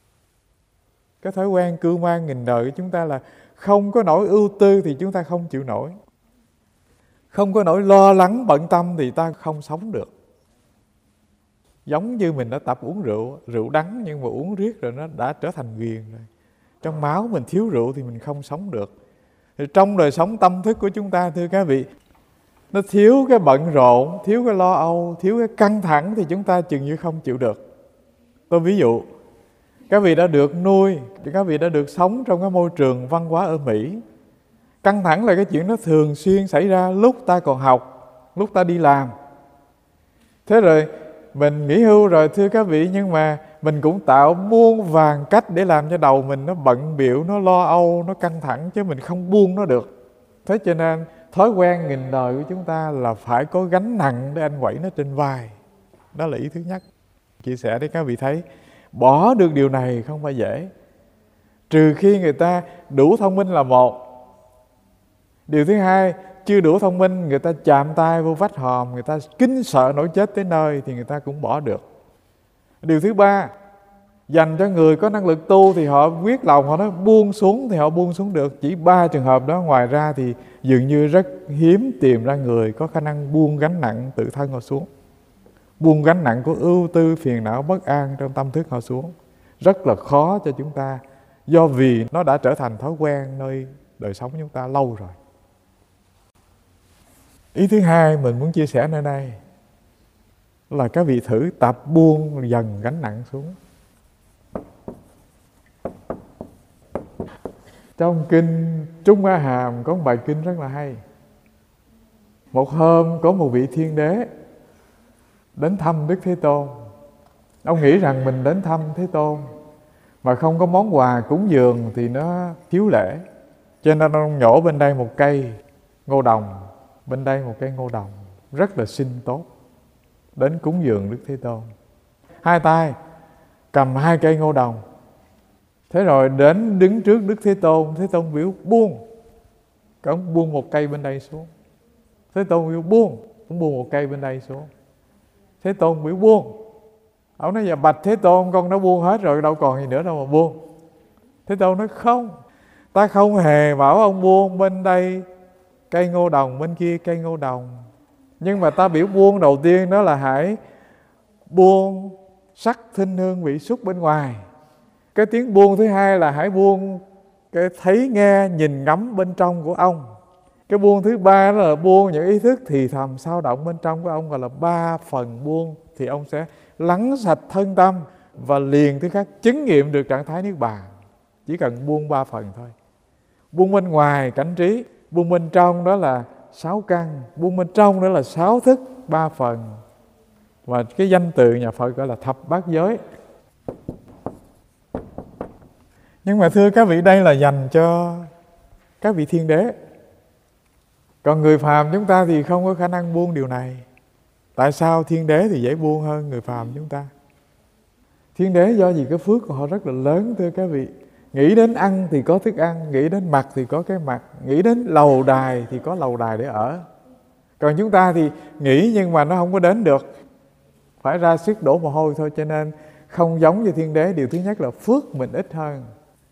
Cái thói quen cưu mang nghìn đời của chúng ta là không có nỗi ưu tư thì chúng ta không chịu nổi, không có nỗi lo lắng bận tâm thì ta không sống được. Giống như mình đã tập uống rượu đắng, nhưng mà uống riết rồi nó đã trở thành ghiền rồi. Trong máu mình thiếu rượu thì mình không sống được. Thì trong đời sống tâm thức của chúng ta, thưa các vị, nó thiếu cái bận rộn, thiếu cái lo âu, thiếu cái căng thẳng thì chúng ta chừng như không chịu được. Tôi ví dụ, các vị đã được nuôi, các vị đã được sống trong cái môi trường văn hóa ở Mỹ. Căng thẳng là cái chuyện nó thường xuyên xảy ra lúc ta còn học, lúc ta đi làm. Thế rồi mình nghỉ hưu rồi, thưa các vị, nhưng mà mình cũng tạo muôn vàn cách để làm cho đầu mình nó bận bịu, nó lo âu, nó căng thẳng, chứ mình không buông nó được. Thế cho nên thói quen nghìn đời của chúng ta là phải có gánh nặng để anh quẩy nó trên vai. Đó là ý thứ nhất. Chia sẻ để các vị thấy, bỏ được điều này không phải dễ. Trừ khi người ta đủ thông minh là một. Điều thứ hai, chưa đủ thông minh, người ta chạm tay vô vách hòm, người ta kinh sợ nỗi chết tới nơi thì người ta cũng bỏ được. Điều thứ ba, dành cho người có năng lực tu thì họ quyết lòng họ nói buông xuống thì họ buông xuống được. Chỉ 3 trường hợp đó, ngoài ra thì dường như rất hiếm tìm ra người có khả năng buông gánh nặng tự thân họ xuống. Buông gánh nặng của ưu tư, phiền não, bất an trong tâm thức họ xuống. Rất là khó cho chúng ta, do vì nó đã trở thành thói quen nơi đời sống chúng ta lâu rồi. Ý thứ hai mình muốn chia sẻ nơi đây là các vị thử tập buông dần gánh nặng xuống. Trong kinh Trung A Hàm có một bài kinh rất là hay. Một hôm có một vị thiên đế đến thăm Đức Thế Tôn. Ông nghĩ rằng mình đến thăm Thế Tôn mà không có món quà cúng dường thì nó thiếu lễ. Cho nên ông nhổ bên đây một cây ngô đồng, bên đây một cây ngô đồng, rất là xinh tốt, đến cúng dường Đức Thế Tôn. Hai tay cầm 2 cây ngô đồng. Thế rồi đến đứng trước Đức Thế Tôn, Thế Tôn biểu buông. Ông buông một cây bên đây xuống. Thế Tôn biểu buông, ông buông một cây bên đây xuống. Thế Tôn biểu buông. Ông nói: dạ bạch Thế Tôn, con đã buông hết rồi, đâu còn gì nữa đâu mà buông. Thế Tôn nói: không, ta không hề bảo ông buông bên đây cây ngô đồng, bên kia cây ngô đồng. Nhưng mà ta biểu buông đầu tiên đó là hãy buông sắc thinh hương vị xúc bên ngoài. Cái tiếng buông thứ hai là hãy buông cái thấy nghe nhìn ngắm bên trong của ông. Cái buông thứ ba đó là buông những ý thức thì thầm sao động bên trong của ông, gọi là 3 phần buông. Thì ông sẽ lắng sạch thân tâm và liền thứ khác chứng nghiệm được trạng thái niết bàn. Chỉ cần buông 3 phần thôi. Buông bên ngoài cảnh trí, buông bên trong đó là 6 căn, buông bên trong đó là 6 thức 3 phần. Và cái danh từ nhà Phật gọi là thập bát giới. Nhưng mà thưa các vị, đây là dành cho các vị thiên đế. Còn người phàm chúng ta thì không có khả năng buông điều này. Tại sao thiên đế thì dễ buông hơn người phàm chúng ta? Thiên đế do gì cái phước của họ rất là lớn, thưa các vị. Nghĩ đến ăn thì có thức ăn, nghĩ đến mặc thì có cái mặc, nghĩ đến lầu đài thì có lầu đài để ở. Còn chúng ta thì nghĩ nhưng mà nó không có đến được, phải ra sức đổ mồ hôi thôi. Cho nên không giống như thiên đế. Điều thứ nhất là phước mình ít hơn.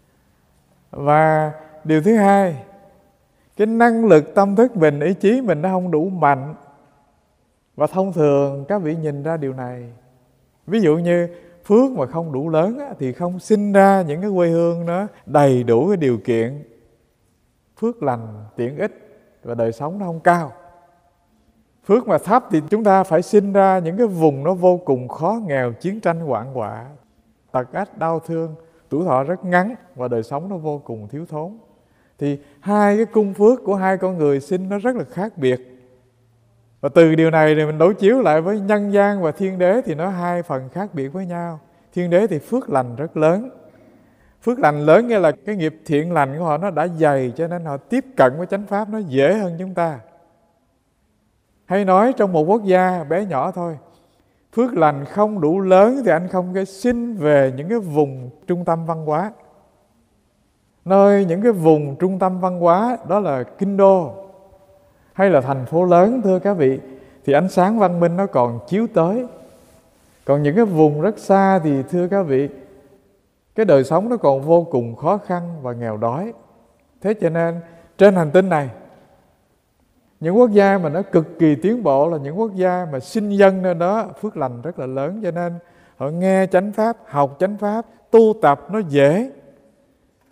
Và điều thứ hai, cái năng lực tâm thức mình, ý chí mình nó không đủ mạnh. Và thông thường các vị nhìn ra điều này. Ví dụ như phước mà không đủ lớn thì không sinh ra những cái quê hương nó đầy đủ cái điều kiện phước lành, tiện ích và đời sống nó không cao. Phước mà thấp thì chúng ta phải sinh ra những cái vùng nó vô cùng khó nghèo, chiến tranh hoạn họa, tật ách đau thương, tuổi thọ rất ngắn và đời sống nó vô cùng thiếu thốn. Thì hai cái cung phước của hai con người sinh nó rất là khác biệt. Và từ điều này thì mình đối chiếu lại với nhân gian và thiên đế thì nó 2 phần khác biệt với nhau. Thiên đế thì phước lành rất lớn. Phước lành lớn nghĩa là cái nghiệp thiện lành của họ nó đã dày, cho nên họ tiếp cận với chánh pháp nó dễ hơn chúng ta. Hay nói trong một quốc gia bé nhỏ thôi, phước lành không đủ lớn thì anh không thể sinh về những cái vùng trung tâm văn hóa. Nơi những cái vùng trung tâm văn hóa đó là kinh đô hay là thành phố lớn, thưa các vị, thì ánh sáng văn minh nó còn chiếu tới. Còn những cái vùng rất xa thì thưa các vị, cái đời sống nó còn vô cùng khó khăn và nghèo đói. Thế cho nên trên hành tinh này, những quốc gia mà nó cực kỳ tiến bộ là những quốc gia mà sinh dân nơi đó phước lành rất là lớn. Cho nên họ nghe chánh pháp, học chánh pháp, tu tập nó dễ.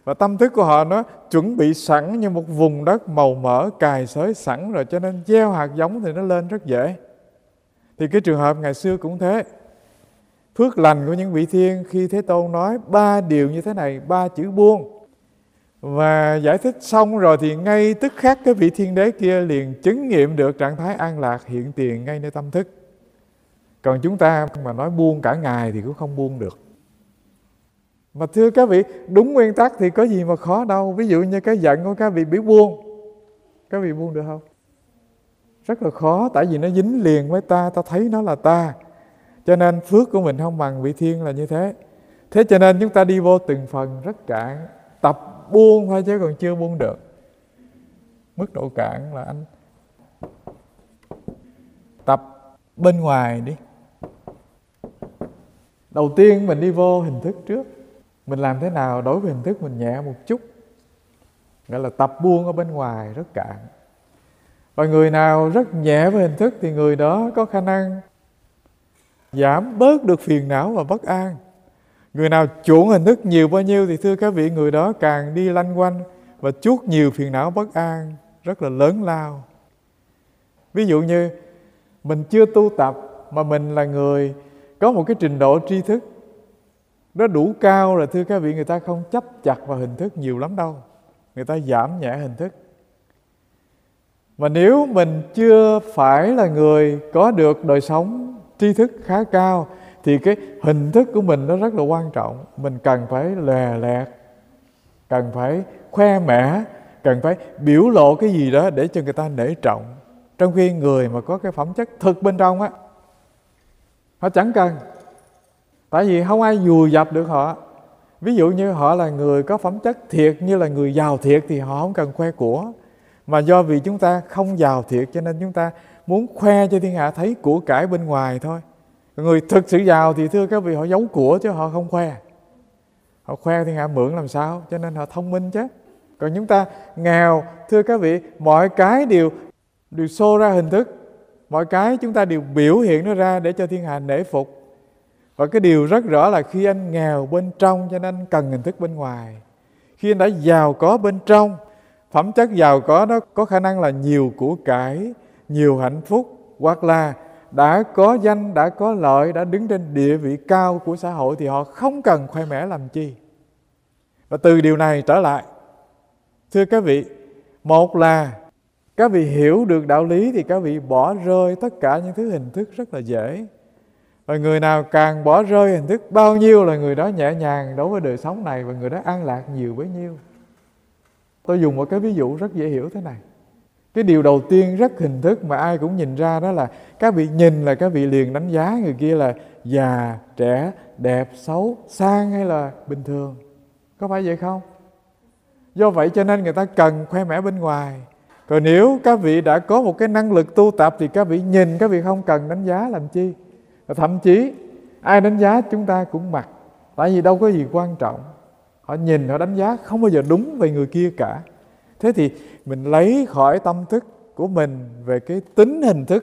Và tâm thức của họ nó chuẩn bị sẵn như một vùng đất màu mỡ cài xới sẵn rồi, cho nên gieo hạt giống thì nó lên rất dễ. Thì cái trường hợp ngày xưa cũng thế. Phước lành của những vị thiên khi Thế Tôn nói 3 điều như thế này, 3 chữ buông, và giải thích xong rồi thì ngay tức khắc cái vị thiên đế kia liền chứng nghiệm được trạng thái an lạc hiện tiền ngay nơi tâm thức. Còn chúng ta mà nói buông cả ngày thì cũng không buông được. Mà thưa các vị, đúng nguyên tắc thì có gì mà khó đâu. Ví dụ như cái giận của các vị biết buông, các vị buông được không? Rất là khó, tại vì nó dính liền với ta, ta thấy nó là ta. Cho nên phước của mình không bằng vị thiên là như thế. Thế cho nên chúng ta đi vô từng phần rất cạn, tập buông thôi chứ còn chưa buông được. Mức độ cạn là anh tập bên ngoài đi. Đầu tiên mình đi vô hình thức trước. Mình làm thế nào đối với hình thức mình nhẹ một chút, gọi là tập buông ở bên ngoài rất cạn. Và người nào rất nhẹ với hình thức thì người đó có khả năng giảm bớt được phiền não và bất an. Người nào chuộng hình thức nhiều bao nhiêu thì thưa các vị, người đó càng đi lanh quanh và chuốc nhiều phiền não bất an rất là lớn lao. Ví dụ như mình chưa tu tập mà mình là người có một cái trình độ tri thức nó đủ cao rồi, thưa các vị, người ta không chấp chặt vào hình thức nhiều lắm đâu. Người ta giảm nhẹ hình thức. Mà nếu mình chưa phải là người có được đời sống tri thức khá cao thì cái hình thức của mình nó rất là quan trọng. Mình cần phải lòe loẹt, cần phải khoe mẽ, cần phải biểu lộ cái gì đó để cho người ta nể trọng. Trong khi người mà có cái phẩm chất thực bên trong á, họ chẳng cần. Tại vì không ai vùi dập được họ. Ví dụ như họ là người có phẩm chất thiệt, như là người giàu thiệt thì họ không cần khoe của. Mà do vì chúng ta không giàu thiệt cho nên chúng ta muốn khoe cho thiên hạ thấy của cải bên ngoài thôi. Người thực sự giàu thì thưa các vị, họ giấu của chứ họ không khoe. Họ khoe thiên hạ mượn làm sao, cho nên họ thông minh chứ. Còn chúng ta nghèo, thưa các vị, mọi cái đều show ra hình thức. Mọi cái chúng ta đều biểu hiện nó ra để cho thiên hạ nể phục. Và cái điều rất rõ là khi anh nghèo bên trong cho nên anh cần hình thức bên ngoài. Khi anh đã giàu có bên trong, phẩm chất giàu có đó có khả năng là nhiều của cải, nhiều hạnh phúc, hoặc là đã có danh, đã có lợi, đã đứng trên địa vị cao của xã hội thì họ không cần khoe mẽ làm chi. Và từ điều này trở lại, thưa các vị, một là các vị hiểu được đạo lý thì các vị bỏ rơi tất cả những thứ hình thức rất là dễ. Và người nào càng bỏ rơi hình thức bao nhiêu là người đó nhẹ nhàng đối với đời sống này và người đó an lạc nhiều bấy nhiêu. Tôi dùng một cái ví dụ rất dễ hiểu thế này. Cái điều đầu tiên rất hình thức mà ai cũng nhìn ra đó là các vị nhìn là các vị liền đánh giá người kia là già, trẻ, đẹp, xấu, sang hay là bình thường. Có phải vậy không? Do vậy cho nên người ta cần khoe mẽ bên ngoài. Còn nếu các vị đã có một cái năng lực tu tập thì các vị nhìn, các vị không cần đánh giá làm chi. Và thậm chí ai đánh giá chúng ta cũng mặc, tại vì đâu có gì quan trọng. Họ nhìn, họ đánh giá không bao giờ đúng về người kia cả. Thế thì mình lấy khỏi tâm thức của mình về cái tính hình thức.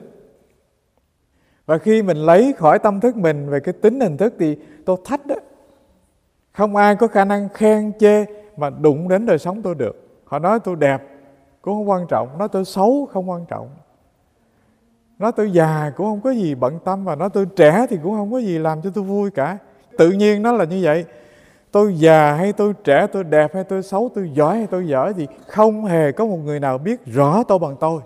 Và khi mình lấy khỏi tâm thức mình về cái tính hình thức thì tôi thách đó. Không ai có khả năng khen chê mà đụng đến đời sống tôi được. Họ nói tôi đẹp cũng không quan trọng, nói tôi xấu không quan trọng, nói tôi già cũng không có gì bận tâm, và nói tôi trẻ thì cũng không có gì làm cho tôi vui cả. Tự nhiên nó là như vậy. Tôi già hay tôi trẻ, tôi đẹp hay tôi xấu, tôi giỏi hay tôi dở thì không hề có một người nào biết rõ tôi bằng tôi.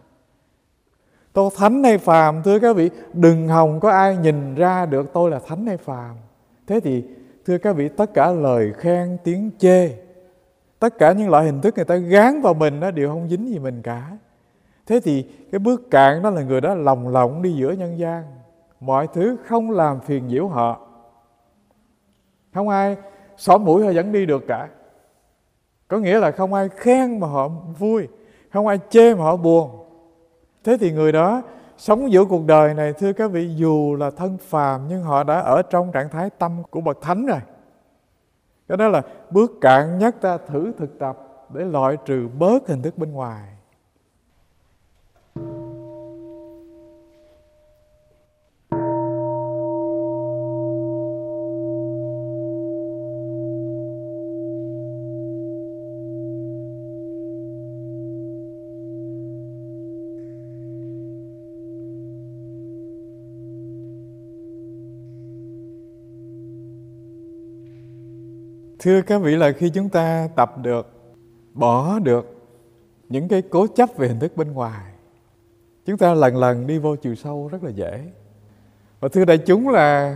Tôi thánh hay phàm, thưa các vị, đừng hòng có ai nhìn ra được tôi là thánh hay phàm. Thế thì thưa các vị, tất cả lời khen, tiếng chê, tất cả những loại hình thức người ta gán vào mình đó đều không dính gì mình cả. Thế thì cái bước cạn đó là người đó lồng lộng đi giữa nhân gian, mọi thứ không làm phiền nhiễu họ. Không ai xỏ mũi họ vẫn đi được cả. Có nghĩa là không ai khen mà họ vui, không ai chê mà họ buồn. Thế thì người đó sống giữa cuộc đời này, thưa các vị, dù là thân phàm nhưng họ đã ở trong trạng thái tâm của bậc thánh rồi. Cái đó là bước cạn nhất, ta thử thực tập để loại trừ bớt hình thức bên ngoài. Thưa các vị, là khi chúng ta tập được, bỏ được những cái cố chấp về hình thức bên ngoài, chúng ta lần lần đi vô chiều sâu rất là dễ. Và thưa đại chúng, là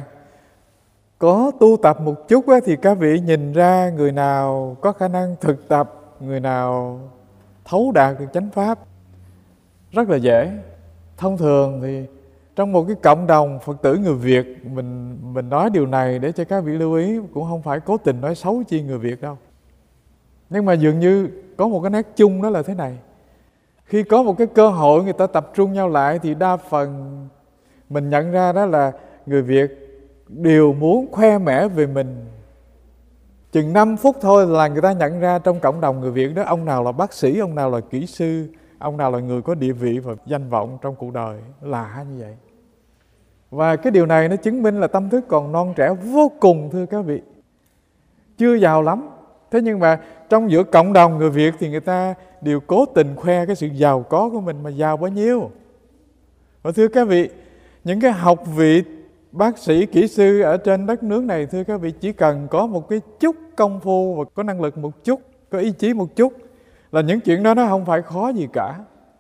có tu tập một chút thì các vị nhìn ra người nào có khả năng thực tập, người nào thấu đạt được chánh pháp rất là dễ. Thông thường thì trong một cái cộng đồng Phật tử người Việt, mình nói điều này để cho các vị lưu ý, cũng không phải cố tình nói xấu chi người Việt đâu. Nhưng mà dường như có một cái nét chung, đó là thế này: khi có một cái cơ hội người ta tập trung nhau lại, thì đa phần mình nhận ra đó là người Việt đều muốn khoe mẽ về mình. Chừng 5 phút thôi là người ta nhận ra trong cộng đồng người Việt đó, ông nào là bác sĩ, ông nào là kỹ sư, ông nào là người có địa vị và danh vọng trong cuộc đời, lạ như vậy. Và cái điều này nó chứng minh là tâm thức còn non trẻ vô cùng, thưa các vị, chưa giàu lắm. Thế nhưng mà trong giữa cộng đồng người Việt thì người ta đều cố tình khoe cái sự giàu có của mình, mà giàu bao nhiêu. Và thưa các vị, những cái học vị bác sĩ, kỹ sư ở trên đất nước này, thưa các vị, chỉ cần có một cái chút công phu và có năng lực một chút, có ý chí một chút, là những chuyện đó nó không phải khó gì cả.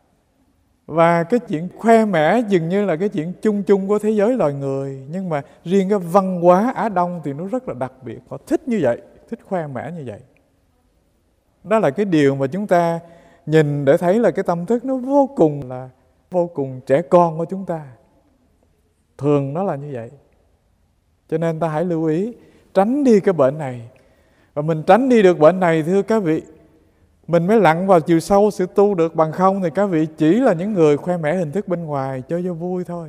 Và cái chuyện khoe mẽ dường như là cái chuyện chung chung của thế giới loài người. Nhưng mà riêng cái văn hóa Á Đông thì nó rất là đặc biệt. Họ thích như vậy, thích khoe mẽ như vậy. Đó là cái điều mà chúng ta nhìn để thấy là cái tâm thức nó vô cùng trẻ con của chúng ta. Thường nó là như vậy. Cho nên ta hãy lưu ý, tránh đi cái bệnh này. Và mình tránh đi được bệnh này, thưa các vị, mình mới lặn vào chiều sâu sự tu được. Bằng không thì các vị chỉ là những người khoe mẽ hình thức bên ngoài, chơi cho vui thôi.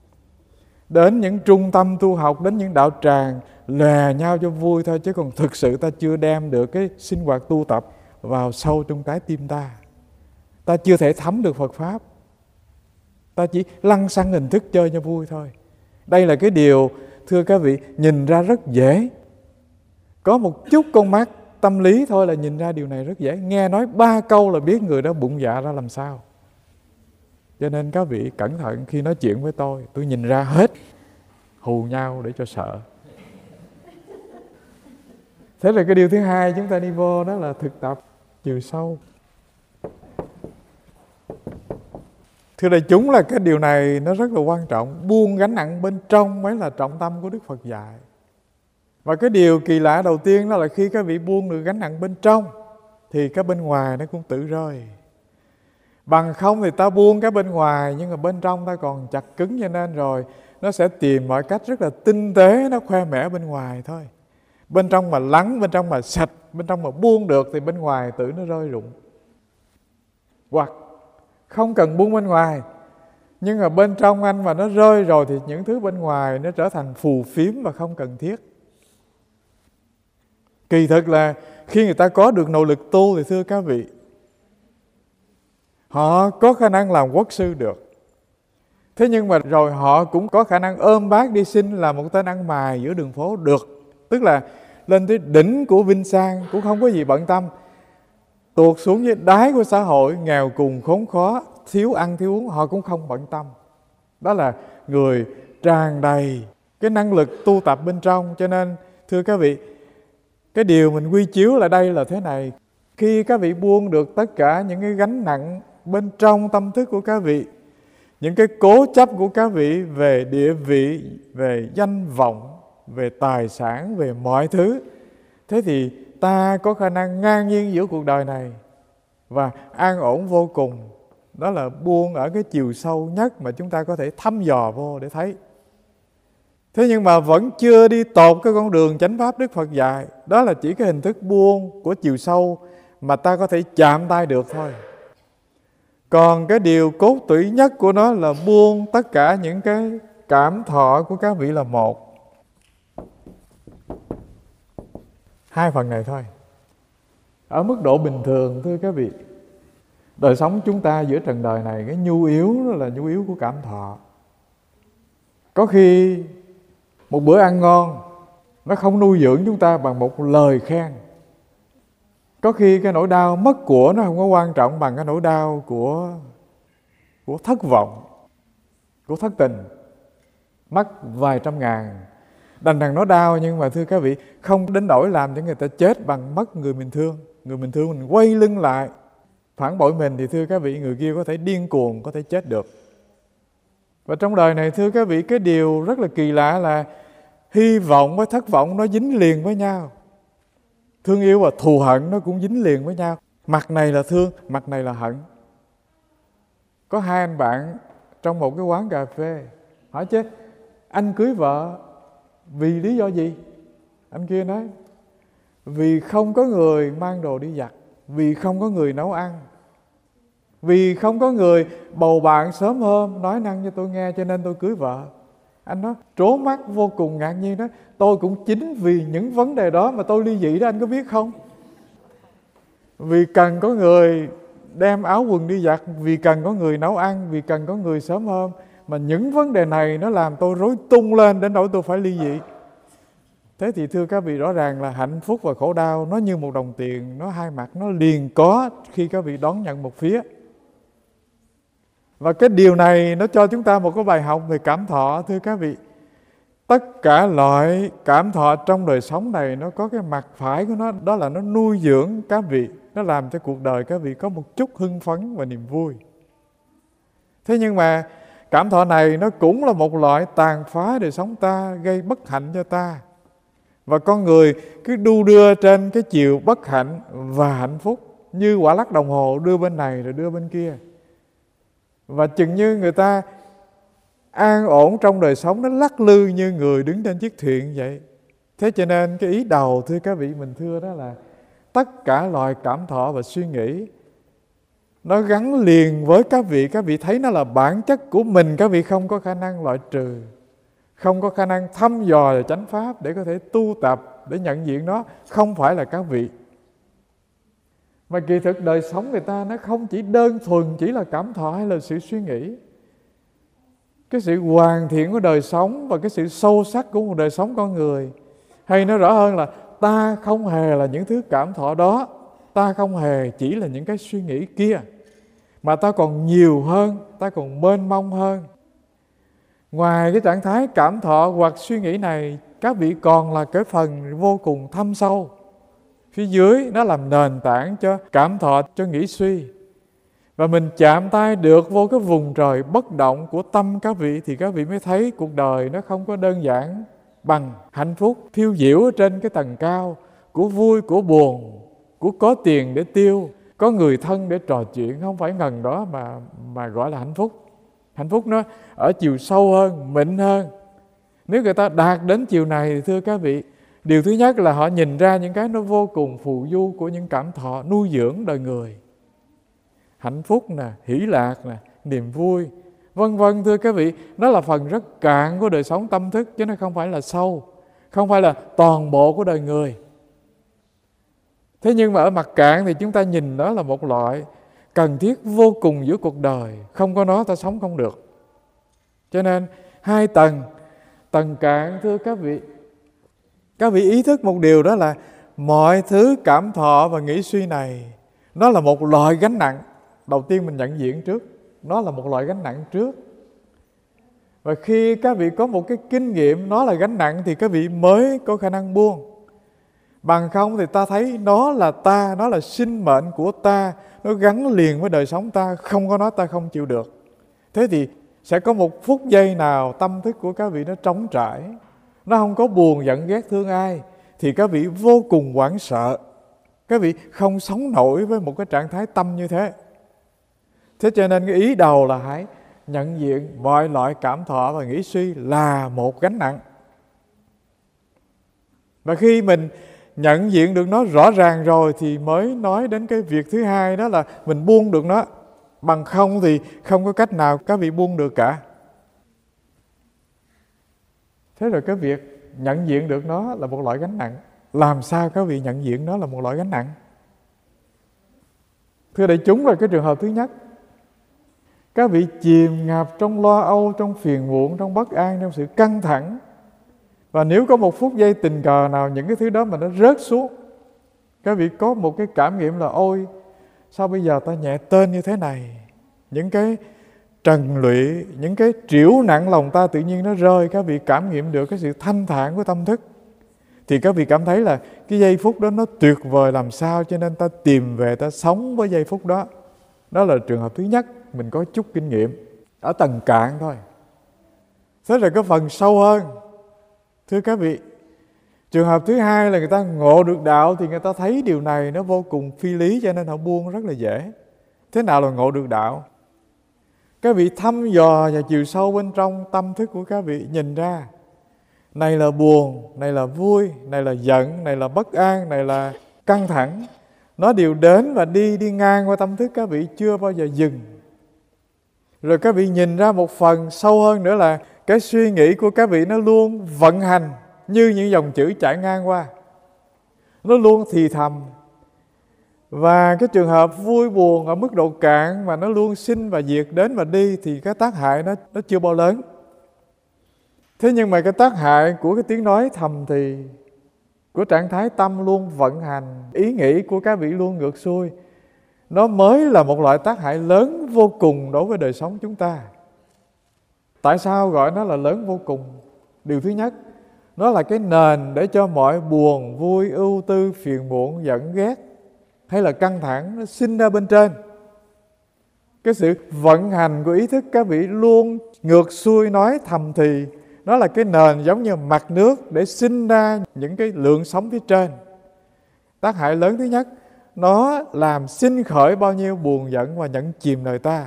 Đến những trung tâm tu học, đến những đạo tràng, lè nhau cho vui thôi. Chứ còn thực sự ta chưa đem được cái sinh hoạt tu tập vào sâu trong trái tim ta. Ta chưa thể thấm được Phật Pháp. Ta chỉ lăng xăng hình thức chơi cho vui thôi. Đây là cái điều, thưa các vị, nhìn ra rất dễ. Có một chút con mắt tâm lý thôi là nhìn ra điều này rất dễ. Nghe nói 3 câu là biết người đó bụng dạ ra làm sao. Cho nên các vị cẩn thận khi nói chuyện với tôi nhìn ra hết, hù nhau để cho sợ. Thế là cái điều thứ hai chúng ta đi vô, đó là thực tập chiều sâu. Thưa đại chúng, là cái điều này nó rất là quan trọng. Buông gánh nặng bên trong mới là trọng tâm của Đức Phật dạy. Và cái điều kỳ lạ đầu tiên đó là khi các vị buông được gánh nặng bên trong thì cái bên ngoài nó cũng tự rơi. Bằng không thì ta buông cái bên ngoài, nhưng mà bên trong ta còn chặt cứng, cho nên rồi nó sẽ tìm mọi cách rất là tinh tế, nó khoe mẽ bên ngoài thôi. Bên trong mà lắng, bên trong mà sạch, bên trong mà buông được thì bên ngoài tự nó rơi rụng. Hoặc không cần buông bên ngoài, nhưng mà bên trong anh mà nó rơi rồi thì những thứ bên ngoài nó trở thành phù phiếm và không cần thiết. Kỳ thực là khi người ta có được nội lực tu thì thưa các vị, họ có khả năng làm quốc sư được. Thế nhưng mà rồi họ cũng có khả năng ôm bát đi xin làm một tên ăn mày giữa đường phố được. Tức là lên tới đỉnh của vinh sang cũng không có gì bận tâm. Tuột xuống dưới đáy của xã hội, nghèo cùng khốn khó, thiếu ăn thiếu uống, họ cũng không bận tâm. Đó là người tràn đầy cái năng lực tu tập bên trong. Cho nên thưa các vị, cái điều mình quy chiếu lại đây là thế này: khi các vị buông được tất cả những cái gánh nặng bên trong tâm thức của các vị, những cái cố chấp của các vị về địa vị, về danh vọng, về tài sản, về mọi thứ, thế thì ta có khả năng ngang nhiên giữa cuộc đời này và an ổn vô cùng. Đó là buông ở cái chiều sâu nhất mà chúng ta có thể thăm dò vô để thấy. Thế nhưng mà vẫn chưa đi tột cái con đường chánh pháp Đức Phật dạy. Đó là chỉ cái hình thức buông của chiều sâu mà ta có thể chạm tay được thôi. Còn cái điều cốt tủy nhất của nó là buông tất cả những cái cảm thọ của các vị là một. Hai phần này thôi. Ở mức độ bình thường, thưa các vị, đời sống chúng ta giữa trần đời này, cái nhu yếu đó là nhu yếu của cảm thọ. Có khi một bữa ăn ngon nó không nuôi dưỡng chúng ta bằng một lời khen. Có khi cái nỗi đau mất của nó không có quan trọng bằng cái nỗi đau của thất vọng, của thất tình. Mất vài trăm ngàn Đành rằng nó đau, nhưng mà thưa các vị, không đến nỗi làm cho người ta chết bằng mất người mình thương. Người mình thương mình quay lưng lại phản bội mình thì thưa các vị, người kia có thể điên cuồng, có thể chết được. Và trong đời này thưa các vị, cái điều rất là kỳ lạ là hy vọng với thất vọng nó dính liền với nhau. Thương yêu và thù hận nó cũng dính liền với nhau. Mặt này là thương, mặt này là hận. Có hai anh bạn trong một cái quán cà phê, hỏi chứ anh cưới vợ vì lý do gì? Anh kia nói vì không có người mang đồ đi giặt, vì không có người nấu ăn, vì không có người bầu bạn sớm hôm nói năng cho tôi nghe, cho nên tôi cưới vợ. Anh nói trố mắt vô cùng ngạc nhiên đó, tôi cũng chính vì những vấn đề đó mà tôi ly dị đó, anh có biết không? Vì cần có người đem áo quần đi giặt, vì cần có người nấu ăn, vì cần có người sớm hôm, mà những vấn đề này nó làm tôi rối tung lên đến nỗi tôi phải ly dị. Thế thì thưa các vị, rõ ràng là hạnh phúc và khổ đau nó như một đồng tiền, nó hai mặt, nó liền có khi các vị đón nhận một phía. Và cái điều này nó cho chúng ta một cái bài học về cảm thọ. Thưa các vị, tất cả loại cảm thọ trong đời sống này nó có cái mặt phải của nó, đó là nó nuôi dưỡng các vị, nó làm cho cuộc đời các vị có một chút hưng phấn và niềm vui. Thế nhưng mà cảm thọ này nó cũng là một loại tàn phá đời sống ta, gây bất hạnh cho ta. Và con người cứ đu đưa trên cái chiều bất hạnh và hạnh phúc, như quả lắc đồng hồ đưa bên này rồi đưa bên kia. Và chừng như người ta an ổn trong đời sống, nó lắc lư như người đứng trên chiếc thuyền vậy. Thế cho nên cái ý đầu thưa các vị mình thưa đó là tất cả loại cảm thọ và suy nghĩ nó gắn liền với các vị thấy nó là bản chất của mình, các vị không có khả năng loại trừ, không có khả năng thăm dò và chánh pháp để có thể tu tập, để nhận diện nó không phải là các vị. Mà kỳ thực đời sống người ta nó không chỉ đơn thuần chỉ là cảm thọ hay là sự suy nghĩ. Cái sự hoàn thiện của đời sống và cái sự sâu sắc của một đời sống con người, hay nói rõ hơn là ta không hề là những thứ cảm thọ đó, ta không hề chỉ là những cái suy nghĩ kia, mà ta còn nhiều hơn, ta còn mênh mông hơn. Ngoài cái trạng thái cảm thọ hoặc suy nghĩ này, các vị còn là cái phần vô cùng thâm sâu. Phía dưới nó làm nền tảng cho cảm thọ, cho nghĩ suy. Và mình chạm tay được vô cái vùng trời bất động của tâm các vị, thì các vị mới thấy cuộc đời nó không có đơn giản bằng hạnh phúc phiêu diễu ở trên cái tầng cao, của vui, của buồn, của có tiền để tiêu, có người thân để trò chuyện. Không phải ngần đó mà gọi là hạnh phúc. Hạnh phúc nó ở chiều sâu hơn, mịn hơn. Nếu người ta đạt đến chiều này thì thưa các vị, điều thứ nhất là họ nhìn ra những cái nó vô cùng phù du của những cảm thọ nuôi dưỡng đời người. Hạnh phúc nè, hỷ lạc nè, niềm vui, vân vân. Thưa các vị, nó là phần rất cạn của đời sống tâm thức, chứ nó không phải là sâu, không phải là toàn bộ của đời người. Thế nhưng mà ở mặt cạn thì chúng ta nhìn đó là một loại cần thiết vô cùng giữa cuộc đời. Không có nó ta sống không được. Cho nên hai tầng. Tầng cạn thưa các vị ý thức một điều, đó là mọi thứ cảm thọ và nghĩ suy này nó là một loại gánh nặng. Đầu tiên mình nhận diện trước, nó là một loại gánh nặng trước. Và khi các vị có một cái kinh nghiệm nó là gánh nặng thì các vị mới có khả năng buông. Bằng không thì ta thấy nó là ta, nó là sinh mệnh của ta, nó gắn liền với đời sống ta, không có nó ta không chịu được. Thế thì sẽ có một phút giây nào tâm thức của các vị nó trống trải, nó không có buồn giận ghét thương ai, thì các vị vô cùng hoảng sợ. Các vị không sống nổi với một cái trạng thái tâm như thế. Thế cho nên cái ý đầu là hãy nhận diện mọi loại cảm thọ và nghĩ suy là một gánh nặng. Và khi mình nhận diện được nó rõ ràng rồi thì mới nói đến cái việc thứ hai, đó là mình buông được nó. Bằng không thì không có cách nào các vị buông được cả. Thế rồi cái việc nhận diện được nó là một loại gánh nặng, làm sao các vị nhận diện nó là một loại gánh nặng? Thưa đại chúng, là cái trường hợp thứ nhất. Các vị chìm ngập trong lo âu, trong phiền muộn, trong bất an, trong sự căng thẳng. Và nếu có một phút giây tình cờ nào những cái thứ đó mà nó rớt xuống, các vị có một cái cảm nghiệm là ôi, sao bây giờ ta nhẹ tên như thế này? Những cái trần lụy, những cái triểu nặng lòng ta tự nhiên nó rơi, các vị cảm nghiệm được cái sự thanh thản của tâm thức, thì các vị cảm thấy là cái giây phút đó nó tuyệt vời làm sao, cho nên ta tìm về ta sống với giây phút đó. Đó là trường hợp thứ nhất, mình có chút kinh nghiệm ở tầng cạn thôi. Thế rồi cái phần sâu hơn, thưa các vị, trường hợp thứ hai là người ta ngộ được đạo thì người ta thấy điều này nó vô cùng phi lý, cho nên họ buông rất là dễ. Thế nào là ngộ được đạo? Các vị thăm dò và chiều sâu bên trong tâm thức của các vị, nhìn ra này là buồn, này là vui, này là giận, này là bất an, này là căng thẳng. Nó đều đến và đi ngang qua tâm thức các vị, chưa bao giờ dừng. Rồi các vị nhìn ra một phần sâu hơn nữa là cái suy nghĩ của các vị nó luôn vận hành như những dòng chữ chạy ngang qua. Nó luôn thì thầm. Và cái trường hợp vui buồn ở mức độ cạn mà nó luôn sinh và diệt, đến và đi, thì cái tác hại nó chưa bao lớn. Thế nhưng mà cái tác hại của cái tiếng nói thầm thì, của trạng thái tâm luôn vận hành, ý nghĩ của các vị luôn ngược xuôi, nó mới là một loại tác hại lớn vô cùng đối với đời sống chúng ta. Tại sao gọi nó là lớn vô cùng? Điều thứ nhất, nó là cái nền để cho mọi buồn, vui, ưu tư, phiền muộn, giận, ghét hay là căng thẳng nó sinh ra bên trên. Cái sự vận hành của ý thức các vị luôn ngược xuôi nói thầm thì, nó là cái nền giống như mặt nước để sinh ra những cái lượng sóng phía trên. Tác hại lớn thứ nhất, nó làm sinh khởi bao nhiêu buồn giận và nhẫn chìm đời ta.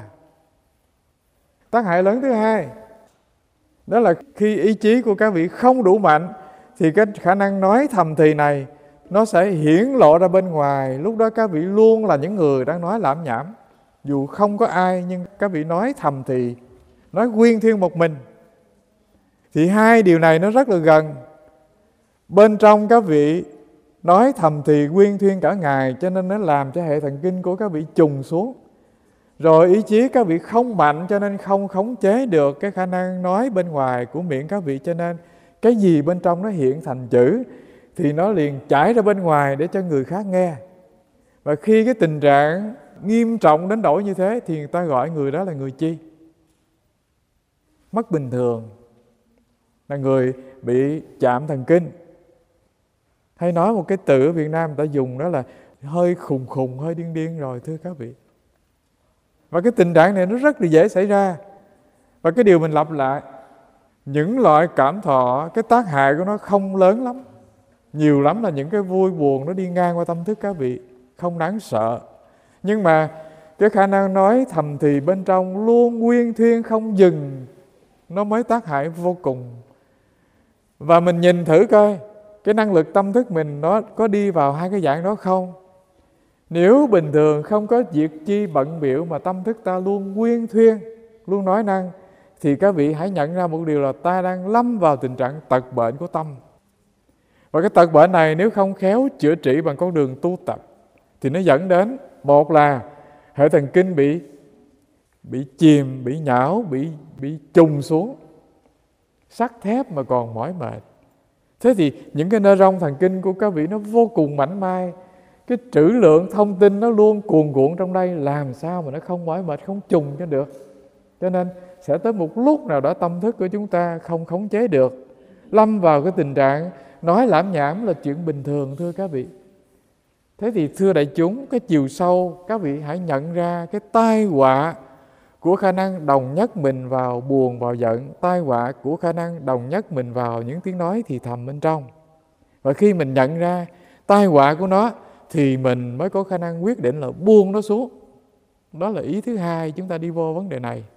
Tác hại lớn thứ hai, đó là khi ý chí của các vị không đủ mạnh thì cái khả năng nói thầm thì này nó sẽ hiển lộ ra bên ngoài. Lúc đó các vị luôn là những người đang nói lảm nhảm, dù không có ai, nhưng các vị nói thầm thì, nói quyên thuyên một mình. Thì hai điều này nó rất là gần. Bên trong các vị nói thầm thì quyên thuyên cả ngày, cho nên nó làm cho hệ thần kinh của các vị trùng xuống. Rồi ý chí các vị không mạnh, cho nên không khống chế được cái khả năng nói bên ngoài của miệng các vị, cho nên cái gì bên trong nó hiện thành chữ thì nó liền chảy ra bên ngoài để cho người khác nghe. Và khi cái tình trạng nghiêm trọng đến độ như thế thì người ta gọi người đó là người chi? Mất bình thường, là người bị chạm thần kinh. Hay nói một cái từ ở Việt Nam người ta dùng đó là hơi khùng, hơi điên rồi, thưa các vị. Và cái tình trạng này nó rất là dễ xảy ra. Và cái điều mình lặp lại, những loại cảm thọ, cái tác hại của nó không lớn lắm. Nhiều lắm là những cái vui buồn nó đi ngang qua tâm thức các vị, không đáng sợ. Nhưng mà cái khả năng nói thầm thì bên trong luôn nguyên thuyên không dừng, nó mới tác hại vô cùng. Và mình nhìn thử coi cái năng lực tâm thức mình nó có đi vào hai cái dạng đó không. Nếu bình thường không có việc chi bận biểu mà tâm thức ta luôn nguyên thuyên, luôn nói năng, thì các vị hãy nhận ra một điều là ta đang lâm vào tình trạng tật bệnh của tâm. Và cái tật bệnh này nếu không khéo chữa trị bằng con đường tu tập thì nó dẫn đến, một là hệ thần kinh bị chìm, bị nhão, bị trùng xuống, sắt thép mà còn mỏi mệt. Thế thì những cái nơ-rong thần kinh của các vị nó vô cùng mảnh mai, cái trữ lượng thông tin nó luôn cuồn cuộn trong đây, làm sao mà nó không mỏi mệt, không trùng cho được. Cho nên sẽ tới một lúc nào đó tâm thức của chúng ta không khống chế được, lâm vào cái tình trạng nói lảm nhảm là chuyện bình thường, thưa các vị. Thế thì thưa đại chúng, cái chiều sâu các vị hãy nhận ra cái tai họa của khả năng đồng nhất mình vào buồn, vào giận, tai họa của khả năng đồng nhất mình vào những tiếng nói thì thầm bên trong. Và khi mình nhận ra tai họa của nó thì mình mới có khả năng quyết định là buông nó xuống. Đó là ý thứ hai chúng ta đi vô vấn đề này.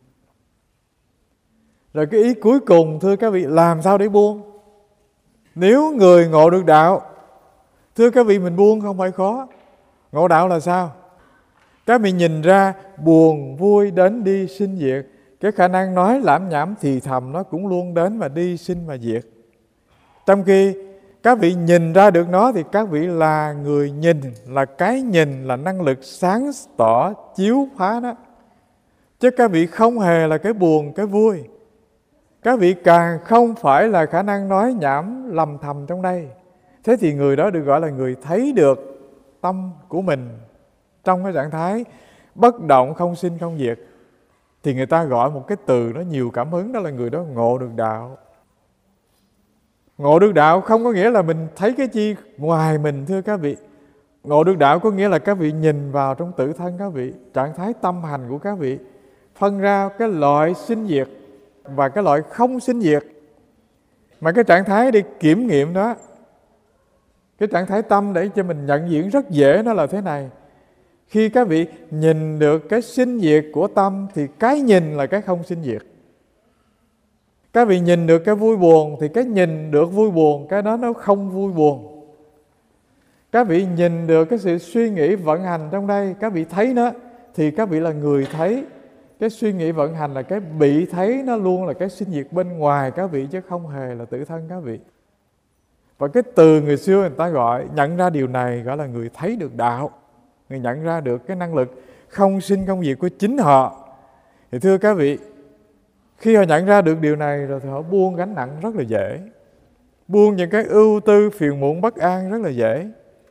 Rồi cái ý cuối cùng, thưa các vị, làm sao để buông? Nếu người ngộ được đạo, thưa các vị, mình buông không phải khó. Ngộ đạo là sao? Các vị nhìn ra buồn, vui, đến đi, sinh diệt. Cái khả năng nói lảm nhảm thì thầm nó cũng luôn đến và đi, sinh và diệt. Trong khi các vị nhìn ra được nó thì các vị là người nhìn, là cái nhìn, là năng lực sáng tỏ, chiếu phá nó. Chứ các vị không hề là cái buồn, cái vui. Các vị càng không phải là khả năng nói nhảm lầm thầm trong đây. Thế thì người đó được gọi là người thấy được tâm của mình trong cái trạng thái bất động, không sinh không diệt. thì người ta gọi một cái từ nó nhiều cảm hứng, đó là người đó ngộ được đạo. Ngộ được đạo không có nghĩa là mình thấy cái chi ngoài mình, thưa các vị. Ngộ được đạo có nghĩa là các vị nhìn vào trong tự thân các vị, trạng thái tâm hành của các vị, phân ra cái loại sinh diệt và cái loại không sinh diệt. Mà cái trạng thái để kiểm nghiệm đó, cái trạng thái tâm để cho mình nhận diện rất dễ, nó là thế này. Khi các vị nhìn được cái sinh diệt của tâm thì cái nhìn là cái không sinh diệt. Các vị nhìn được cái vui buồn thì cái nhìn được vui buồn, cái đó nó không vui buồn. Các vị nhìn được cái sự suy nghĩ vận hành trong đây, các vị thấy nó, thì các vị là người thấy. Cái suy nghĩ vận hành là cái bị thấy, nó luôn là cái sinh diệt bên ngoài các vị, chứ không hề là tự thân các vị. Và cái từ người xưa người ta gọi nhận ra điều này gọi là người thấy được đạo. Người nhận ra được cái năng lực không sinh không diệt của chính họ. Thì thưa các vị, khi họ nhận ra được điều này rồi thì họ buông gánh nặng rất là dễ. Buông những cái ưu tư, phiền muộn, bất an rất là dễ.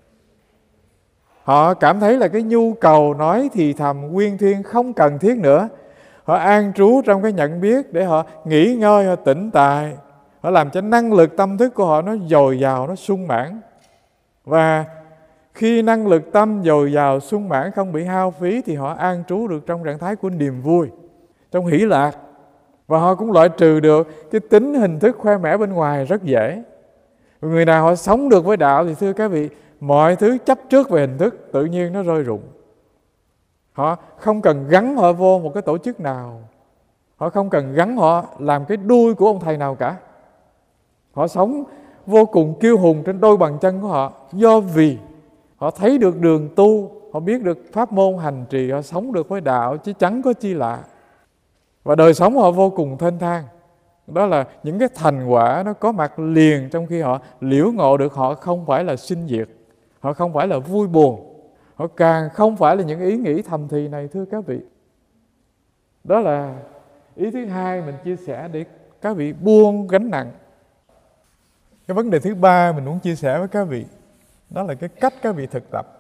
Họ cảm thấy là cái nhu cầu nói thì thầm quyên thuyên không cần thiết nữa. Họ an trú trong cái nhận biết để họ nghỉ ngơi, họ tĩnh tại. Họ làm cho năng lực tâm thức của họ nó dồi dào, nó sung mãn. Và khi năng lực tâm dồi dào, sung mãn, không bị hao phí thì họ an trú được trong trạng thái của niềm vui, trong hỷ lạc. Và họ cũng loại trừ được cái tính hình thức khoe mẽ bên ngoài rất dễ. Người nào họ sống được với đạo thì thưa các vị, mọi thứ chấp trước về hình thức tự nhiên nó rơi rụng. Họ không cần gắn họ vô một cái tổ chức nào, họ không cần gắn họ làm cái đuôi của ông thầy nào cả. Họ sống vô cùng kiêu hùng trên đôi bàn chân của họ, do vì họ thấy được đường tu, họ biết được pháp môn hành trì, họ sống được với đạo chứ chẳng có chi lạ. Và đời sống họ vô cùng thênh thang. Đó là những cái thành quả nó có mặt liền trong khi họ liễu ngộ được họ không phải là sinh diệt, họ không phải là vui buồn, họ càng không phải là những ý nghĩ thầm thì này, thưa các vị. Đó là ý thứ hai mình chia sẻ để các vị buông gánh nặng. Cái vấn đề thứ ba mình muốn chia sẻ với các vị, đó là cái cách các vị thực tập.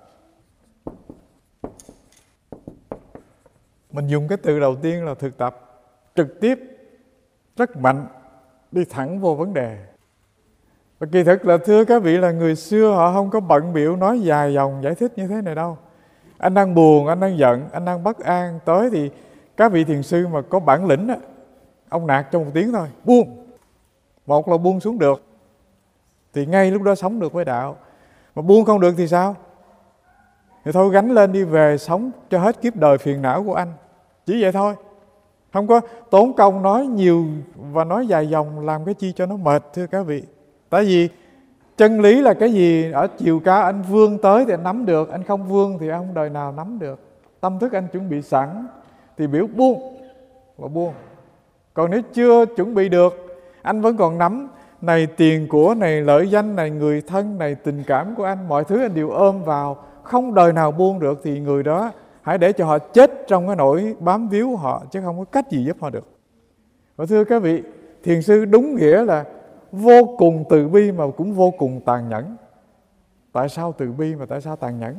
Mình dùng cái từ đầu tiên là thực tập trực tiếp, rất mạnh, đi thẳng vô vấn đề. Và kỳ thực là thưa các vị là người xưa họ không có bận bịu nói dài dòng giải thích như thế này đâu. Anh đang buồn, anh đang giận, anh đang bất an, tới thì các vị thiền sư mà có bản lĩnh á, ông nạt trong một tiếng thôi, buông. Một là buông xuống được thì ngay lúc đó sống được với đạo. Mà buông không được thì sao? Thì thôi gánh lên đi về sống cho hết kiếp đời phiền não của anh. Chỉ vậy thôi. Không có tốn công nói nhiều và nói dài dòng làm cái chi cho nó mệt, thưa các vị. Tại vì chân lý là cái gì? Ở chiều cao anh vươn tới thì anh nắm được, anh không vươn thì anh không đời nào nắm được. Tâm thức anh chuẩn bị sẵn thì biểu buông và buông. Còn nếu chưa chuẩn bị được, anh vẫn còn nắm, này tiền của, này lợi danh, này người thân, này tình cảm của anh, mọi thứ anh đều ôm vào, không đời nào buông được, thì người đó hãy để cho họ chết trong cái nỗi bám víu họ, chứ không có cách gì giúp họ được. Và thưa các vị, thiền sư đúng nghĩa là vô cùng từ bi mà cũng vô cùng tàn nhẫn. Tại sao từ bi mà tại sao tàn nhẫn?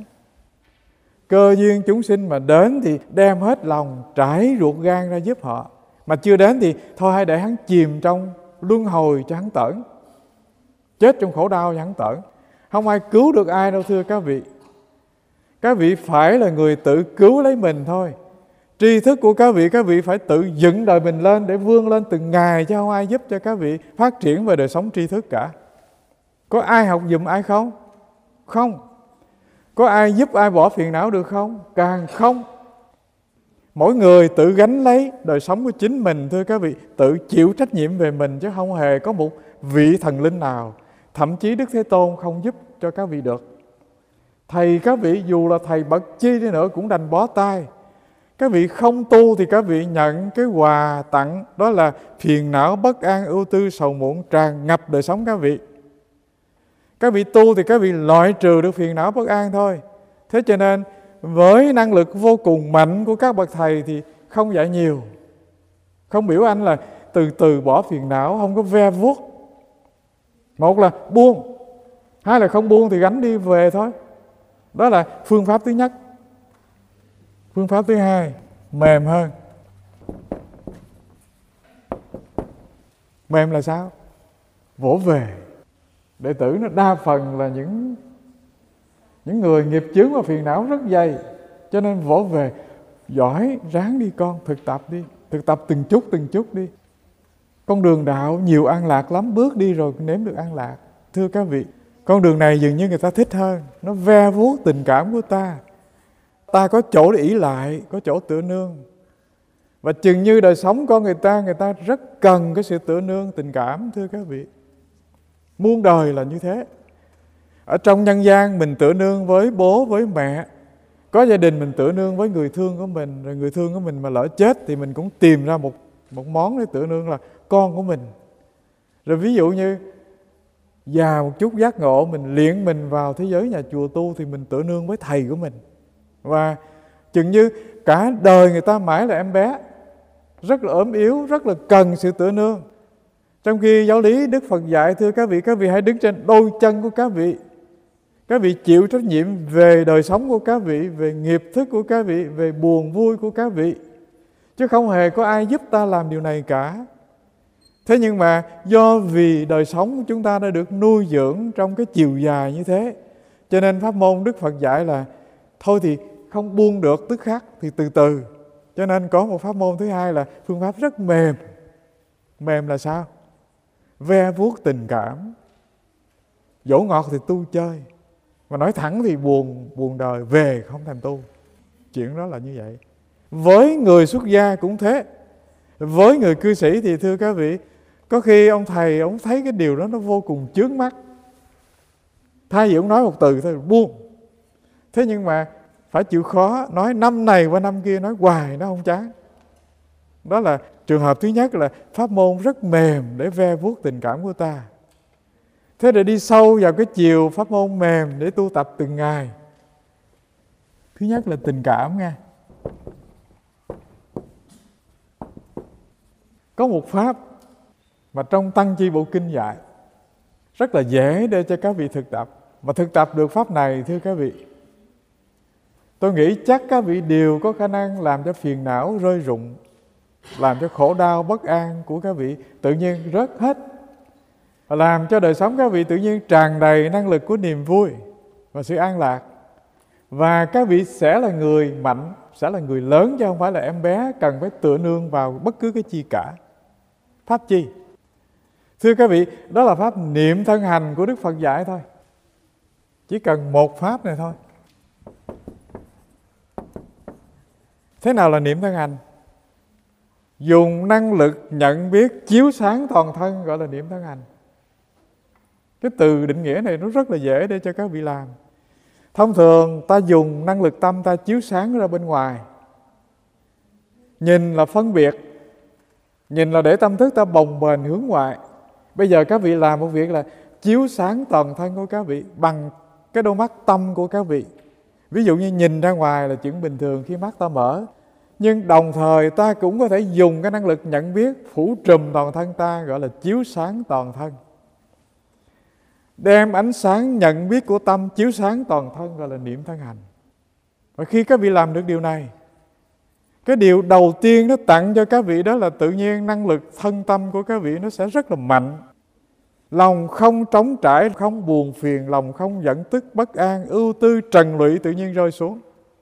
Cơ duyên chúng sinh mà đến thì đem hết lòng, trải ruột gan ra giúp họ. Mà chưa đến thì thôi hãy để hắn chìm trong luân hồi cho hắn tởn, chết trong khổ đau cho hắn tởn. Không ai cứu được ai đâu, thưa các vị. Các vị phải là người tự cứu lấy mình thôi. Tri thức của các vị phải tự dựng đời mình lên để vươn lên từng ngày, chứ không ai giúp cho các vị phát triển về đời sống tri thức cả. Có ai học giùm ai không? Không. Có ai giúp ai bỏ phiền não được không? Càng không. Mỗi người tự gánh lấy đời sống của chính mình, thưa các vị, tự chịu trách nhiệm về mình, chứ không hề có một vị thần linh nào, thậm chí Đức Thế Tôn không giúp cho các vị được. Thầy các vị dù là thầy bậc chi đi nữa cũng đành bó tay. Các vị không tu thì các vị nhận cái quà tặng, đó là phiền não, bất an, ưu tư, sầu muộn tràn ngập đời sống các vị. Các vị tu thì các vị loại trừ được phiền não, bất an thôi. Thế cho nên với năng lực vô cùng mạnh của các bậc thầy thì không dạy nhiều, không biểu anh là từ từ bỏ phiền não, không có ve vuốt. Một là buông, hai là không buông thì gánh đi về thôi. Đó là phương pháp thứ nhất. Phương pháp thứ hai, mềm hơn. Mềm là sao? Vỗ về. Đệ tử nó đa phần là những người nghiệp chướng và phiền não rất dày, cho nên vỗ về. Giỏi, ráng đi con, thực tập đi, thực tập từng chút đi. Con đường đạo nhiều an lạc lắm, bước đi rồi nếm được an lạc. Thưa các vị, con đường này dường như người ta thích hơn, nó ve vuốt tình cảm của ta. Ta có chỗ để ỷ lại, có chỗ tựa nương. Và chừng như đời sống con người ta rất cần cái sự tựa nương tình cảm, thưa các vị. Muôn đời là như thế. Ở trong nhân gian mình tựa nương với bố, với mẹ. Có gia đình mình tựa nương với người thương của mình. Rồi người thương của mình mà lỡ chết thì mình cũng tìm ra một món để tựa nương là con của mình. Rồi ví dụ như già một chút giác ngộ, mình luyện mình vào thế giới nhà chùa tu thì mình tựa nương với thầy của mình. Và chừng như cả đời người ta mãi là em bé, rất là ốm yếu, rất là cần sự tựa nương. Trong khi giáo lý Đức Phật dạy, thưa các vị hãy đứng trên đôi chân của các vị. Các vị chịu trách nhiệm về đời sống của các vị, về nghiệp thức của các vị, về buồn vui của các vị. Chứ không hề có ai giúp ta làm điều này cả. Thế nhưng mà do vì đời sống của chúng ta đã được nuôi dưỡng trong cái chiều dài như thế, cho nên pháp môn Đức Phật dạy là thôi thì không buông được tức khắc thì từ từ. Cho nên có một pháp môn thứ hai là phương pháp rất mềm. Mềm là sao? Ve vuốt tình cảm. Dỗ ngọt thì tu chơi, mà nói thẳng thì buồn đời về không thèm tu. Chuyện đó là như vậy. Với người xuất gia cũng thế. Với người cư sĩ thì thưa các vị, có khi ông thầy ông thấy cái điều đó nó vô cùng chướng mắt, thay vì ông nói một từ thôi buông. Thế nhưng mà phải chịu khó, nói năm này qua năm kia, nói hoài nó không chán. Đó là trường hợp thứ nhất, là pháp môn rất mềm để ve vuốt tình cảm của ta. Thế để đi sâu vào cái chiều pháp môn mềm để tu tập từng ngày. Thứ nhất là tình cảm nha. Có một pháp mà trong Tăng Chi Bộ Kinh dạy rất là dễ để cho các vị thực tập. Mà thực tập được pháp này, thưa các vị, tôi nghĩ chắc các vị đều có khả năng làm cho phiền não rơi rụng, làm cho khổ đau bất an của các vị tự nhiên rớt hết, làm cho đời sống các vị tự nhiên tràn đầy năng lực của niềm vui và sự an lạc. Và các vị sẽ là người mạnh, sẽ là người lớn, chứ không phải là em bé cần phải tựa nương vào bất cứ cái chi cả. Pháp chi? Thưa các vị, đó là pháp niệm thân hành của Đức Phật dạy thôi. Chỉ cần một pháp này thôi. Thế nào là niệm thân hành? Dùng năng lực nhận biết chiếu sáng toàn thân gọi là niệm thân hành. Cái từ định nghĩa này nó rất là dễ để cho các vị làm. Thông thường ta dùng năng lực tâm ta chiếu sáng ra bên ngoài. Nhìn là phân biệt, nhìn là để tâm thức ta bồng bềnh hướng ngoại. Bây giờ các vị làm một việc là chiếu sáng toàn thân của các vị bằng cái đôi mắt tâm của các vị. Ví dụ như nhìn ra ngoài là chuyện bình thường khi mắt ta mở, nhưng đồng thời ta cũng có thể dùng cái năng lực nhận biết phủ trùm toàn thân ta, gọi là chiếu sáng toàn thân. Đem ánh sáng nhận biết của tâm chiếu sáng toàn thân gọi là niệm thân hành. Và khi các vị làm được điều này, cái điều đầu tiên nó tặng cho các vị đó là tự nhiên năng lực thân tâm của các vị nó sẽ rất là mạnh. Lòng không trống trải, không buồn phiền, lòng không giận tức bất an, ưu tư trần lụy tự nhiên rơi xuống.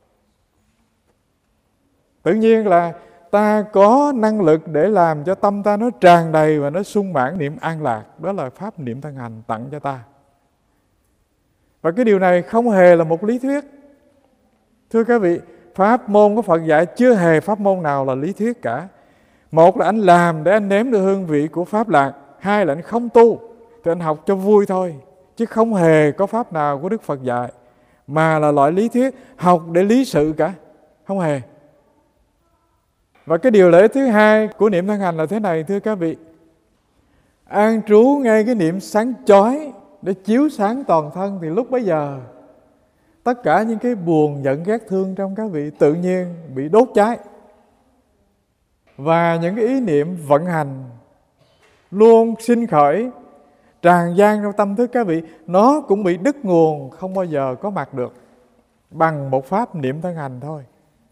Tự nhiên là ta có năng lực để làm cho tâm ta nó tràn đầy và nó sung mãn niệm an lạc. Đó là pháp niệm thân hành tặng cho ta. Và cái điều này không hề là một lý thuyết. Thưa các vị, pháp môn của Phật dạy chưa hề pháp môn nào là lý thuyết cả. Một là anh làm để anh nếm được hương vị của pháp lạc. Hai là anh không tu thì anh học cho vui thôi. Chứ không hề có pháp nào của Đức Phật dạy mà là loại lý thuyết học để lý sự cả. Không hề. Và cái điều lợi ích thứ hai của niệm thân hành là thế này, thưa các vị. An trú ngay cái niệm sáng chói để chiếu sáng toàn thân, thì lúc bấy giờ tất cả những cái buồn giận ghét thương trong các vị tự nhiên bị đốt cháy. Và những cái ý niệm vận hành luôn sinh khởi tràn gian trong tâm thức các vị, nó cũng bị đứt nguồn, không bao giờ có mặt được bằng một pháp niệm thân hành thôi.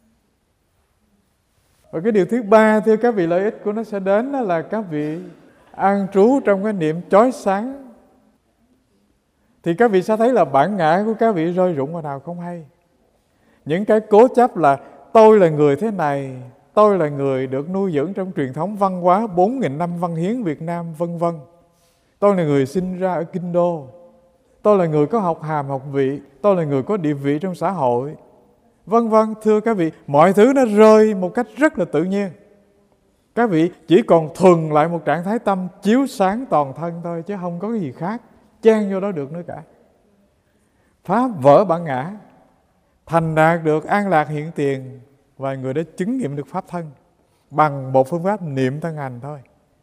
Và cái điều thứ ba, thưa các vị, lợi ích của nó sẽ đến đó là các vị an trú trong cái niệm chói sáng, thì các vị sẽ thấy là bản ngã của các vị rơi rụng vào nào không hay. Những cái cố chấp là tôi là người thế này, tôi là người được nuôi dưỡng trong truyền thống văn hóa 4.000 năm văn hiến Việt Nam, vân vân. Tôi là người sinh ra ở Kinh Đô, tôi là người có học hàm học vị, tôi là người có địa vị trong xã hội, vân vân. Thưa các vị, mọi thứ nó rơi một cách rất là tự nhiên. Các vị chỉ còn thuần lại một trạng thái tâm chiếu sáng toàn thân thôi, chứ không có cái gì khác chen vô đó được nữa cả. Phá vỡ bản ngã, thành đạt được an lạc hiện tiền, và người đã chứng nghiệm được pháp thân bằng một phương pháp niệm thân hành thôi.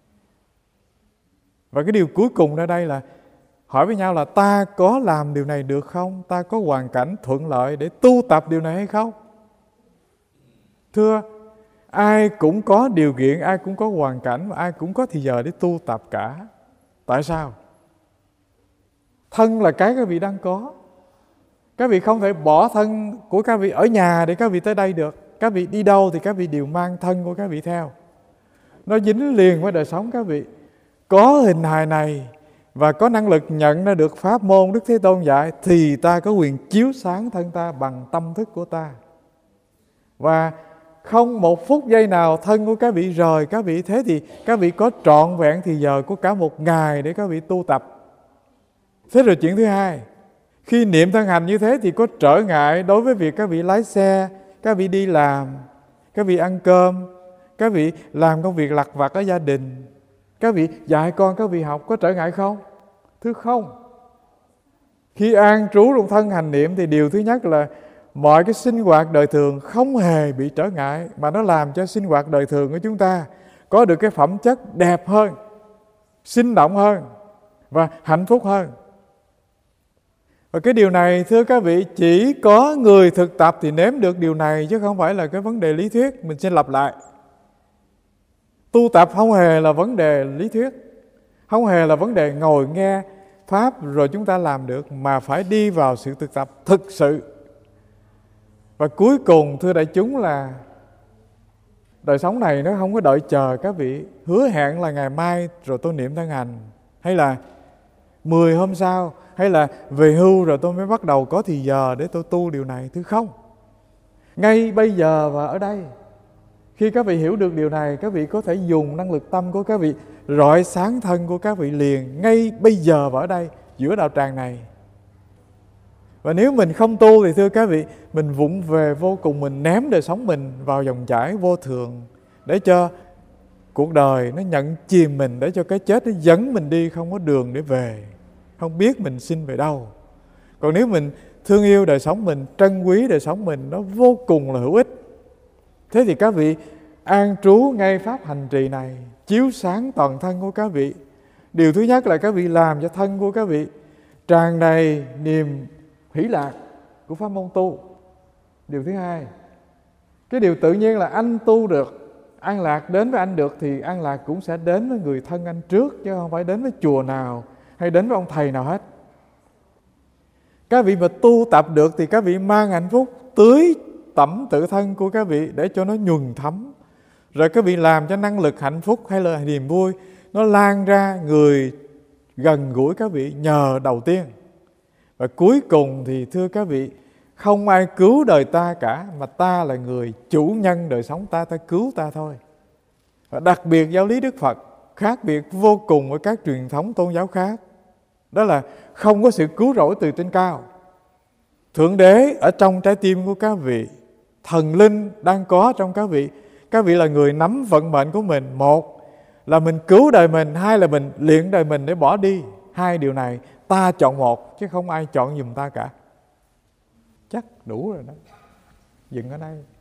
Và cái điều cuối cùng ở đây là hỏi với nhau là ta có làm điều này được không? Ta có hoàn cảnh thuận lợi để tu tập điều này hay không? Thưa, ai cũng có điều kiện, ai cũng có hoàn cảnh, và ai cũng có thì giờ để tu tập cả. Tại sao? Thân là cái các vị đang có. Các vị không thể bỏ thân của các vị ở nhà để các vị tới đây được. Các vị đi đâu thì các vị đều mang thân của các vị theo. Nó dính liền với đời sống các vị. Có hình hài này và có năng lực nhận ra được pháp môn Đức Thế Tôn dạy, thì ta có quyền chiếu sáng thân ta bằng tâm thức của ta. Và không một phút giây nào thân của các vị rời các vị. Thế thì các vị có trọn vẹn thì giờ của cả một ngày để các vị tu tập. Thế rồi chuyện thứ hai, khi niệm thân hành như thế thì có trở ngại đối với việc các vị lái xe, các vị đi làm, các vị ăn cơm, các vị làm công việc lặt vặt ở gia đình, các vị dạy con, các vị học, có trở ngại không? Thưa không. Khi an trú trong thân hành niệm thì điều thứ nhất là mọi cái sinh hoạt đời thường không hề bị trở ngại, mà nó làm cho sinh hoạt đời thường của chúng ta có được cái phẩm chất đẹp hơn, sinh động hơn và hạnh phúc hơn. Và cái điều này thưa các vị, chỉ có người thực tập thì nếm được điều này, chứ không phải là cái vấn đề lý thuyết. Mình xin lặp lại, tu tập không hề là vấn đề lý thuyết, không hề là vấn đề ngồi nghe Pháp rồi chúng ta làm được, mà phải đi vào sự thực tập thực sự. Và cuối cùng thưa đại chúng là đời sống này nó không có đợi chờ các vị hứa hẹn là ngày mai rồi tôi niệm thân hành, hay là 10 hôm sau, hay là về hưu rồi tôi mới bắt đầu có thì giờ để tôi tu điều này. Thưa không. Ngay bây giờ và ở đây, khi các vị hiểu được điều này, các vị có thể dùng năng lực tâm của các vị rọi sáng thân của các vị liền, ngay bây giờ và ở đây, giữa đạo tràng này. Và nếu mình không tu thì thưa các vị, mình vụng về vô cùng, mình ném đời sống mình vào dòng chảy vô thường, để cho cuộc đời nó nhận chìm mình, để cho cái chết nó dẫn mình đi, không có đường để về, không biết mình xin về đâu. Còn nếu mình thương yêu đời sống mình, trân quý đời sống mình, nó vô cùng là hữu ích. Thế thì các vị an trú ngay pháp hành trì này, chiếu sáng toàn thân của các vị. Điều thứ nhất là các vị làm cho thân của các vị tràn đầy niềm hỷ lạc của pháp môn tu. Điều thứ hai, cái điều tự nhiên là anh tu được, an lạc đến với anh được, thì an lạc cũng sẽ đến với người thân anh trước, chứ không phải đến với chùa nào hay đến với ông thầy nào hết. Các vị mà tu tập được thì các vị mang hạnh phúc tưới tẩm tự thân của các vị để cho nó nhuần thấm. Rồi các vị làm cho năng lực hạnh phúc hay là niềm vui nó lan ra người gần gũi các vị nhờ đầu tiên. Và cuối cùng thì thưa các vị, không ai cứu đời ta cả, mà ta là người chủ nhân đời sống ta, ta cứu ta thôi. Và đặc biệt giáo lý Đức Phật khác biệt vô cùng với các truyền thống tôn giáo khác. Đó là không có sự cứu rỗi từ trên cao. Thượng Đế ở trong trái tim của các vị, thần linh đang có trong các vị. Các vị là người nắm vận mệnh của mình. Một là mình cứu đời mình, hai là mình luyện đời mình để bỏ đi. Hai điều này ta chọn một, chứ không ai chọn giùm ta cả. Chắc đủ rồi đó. Dừng ở đây.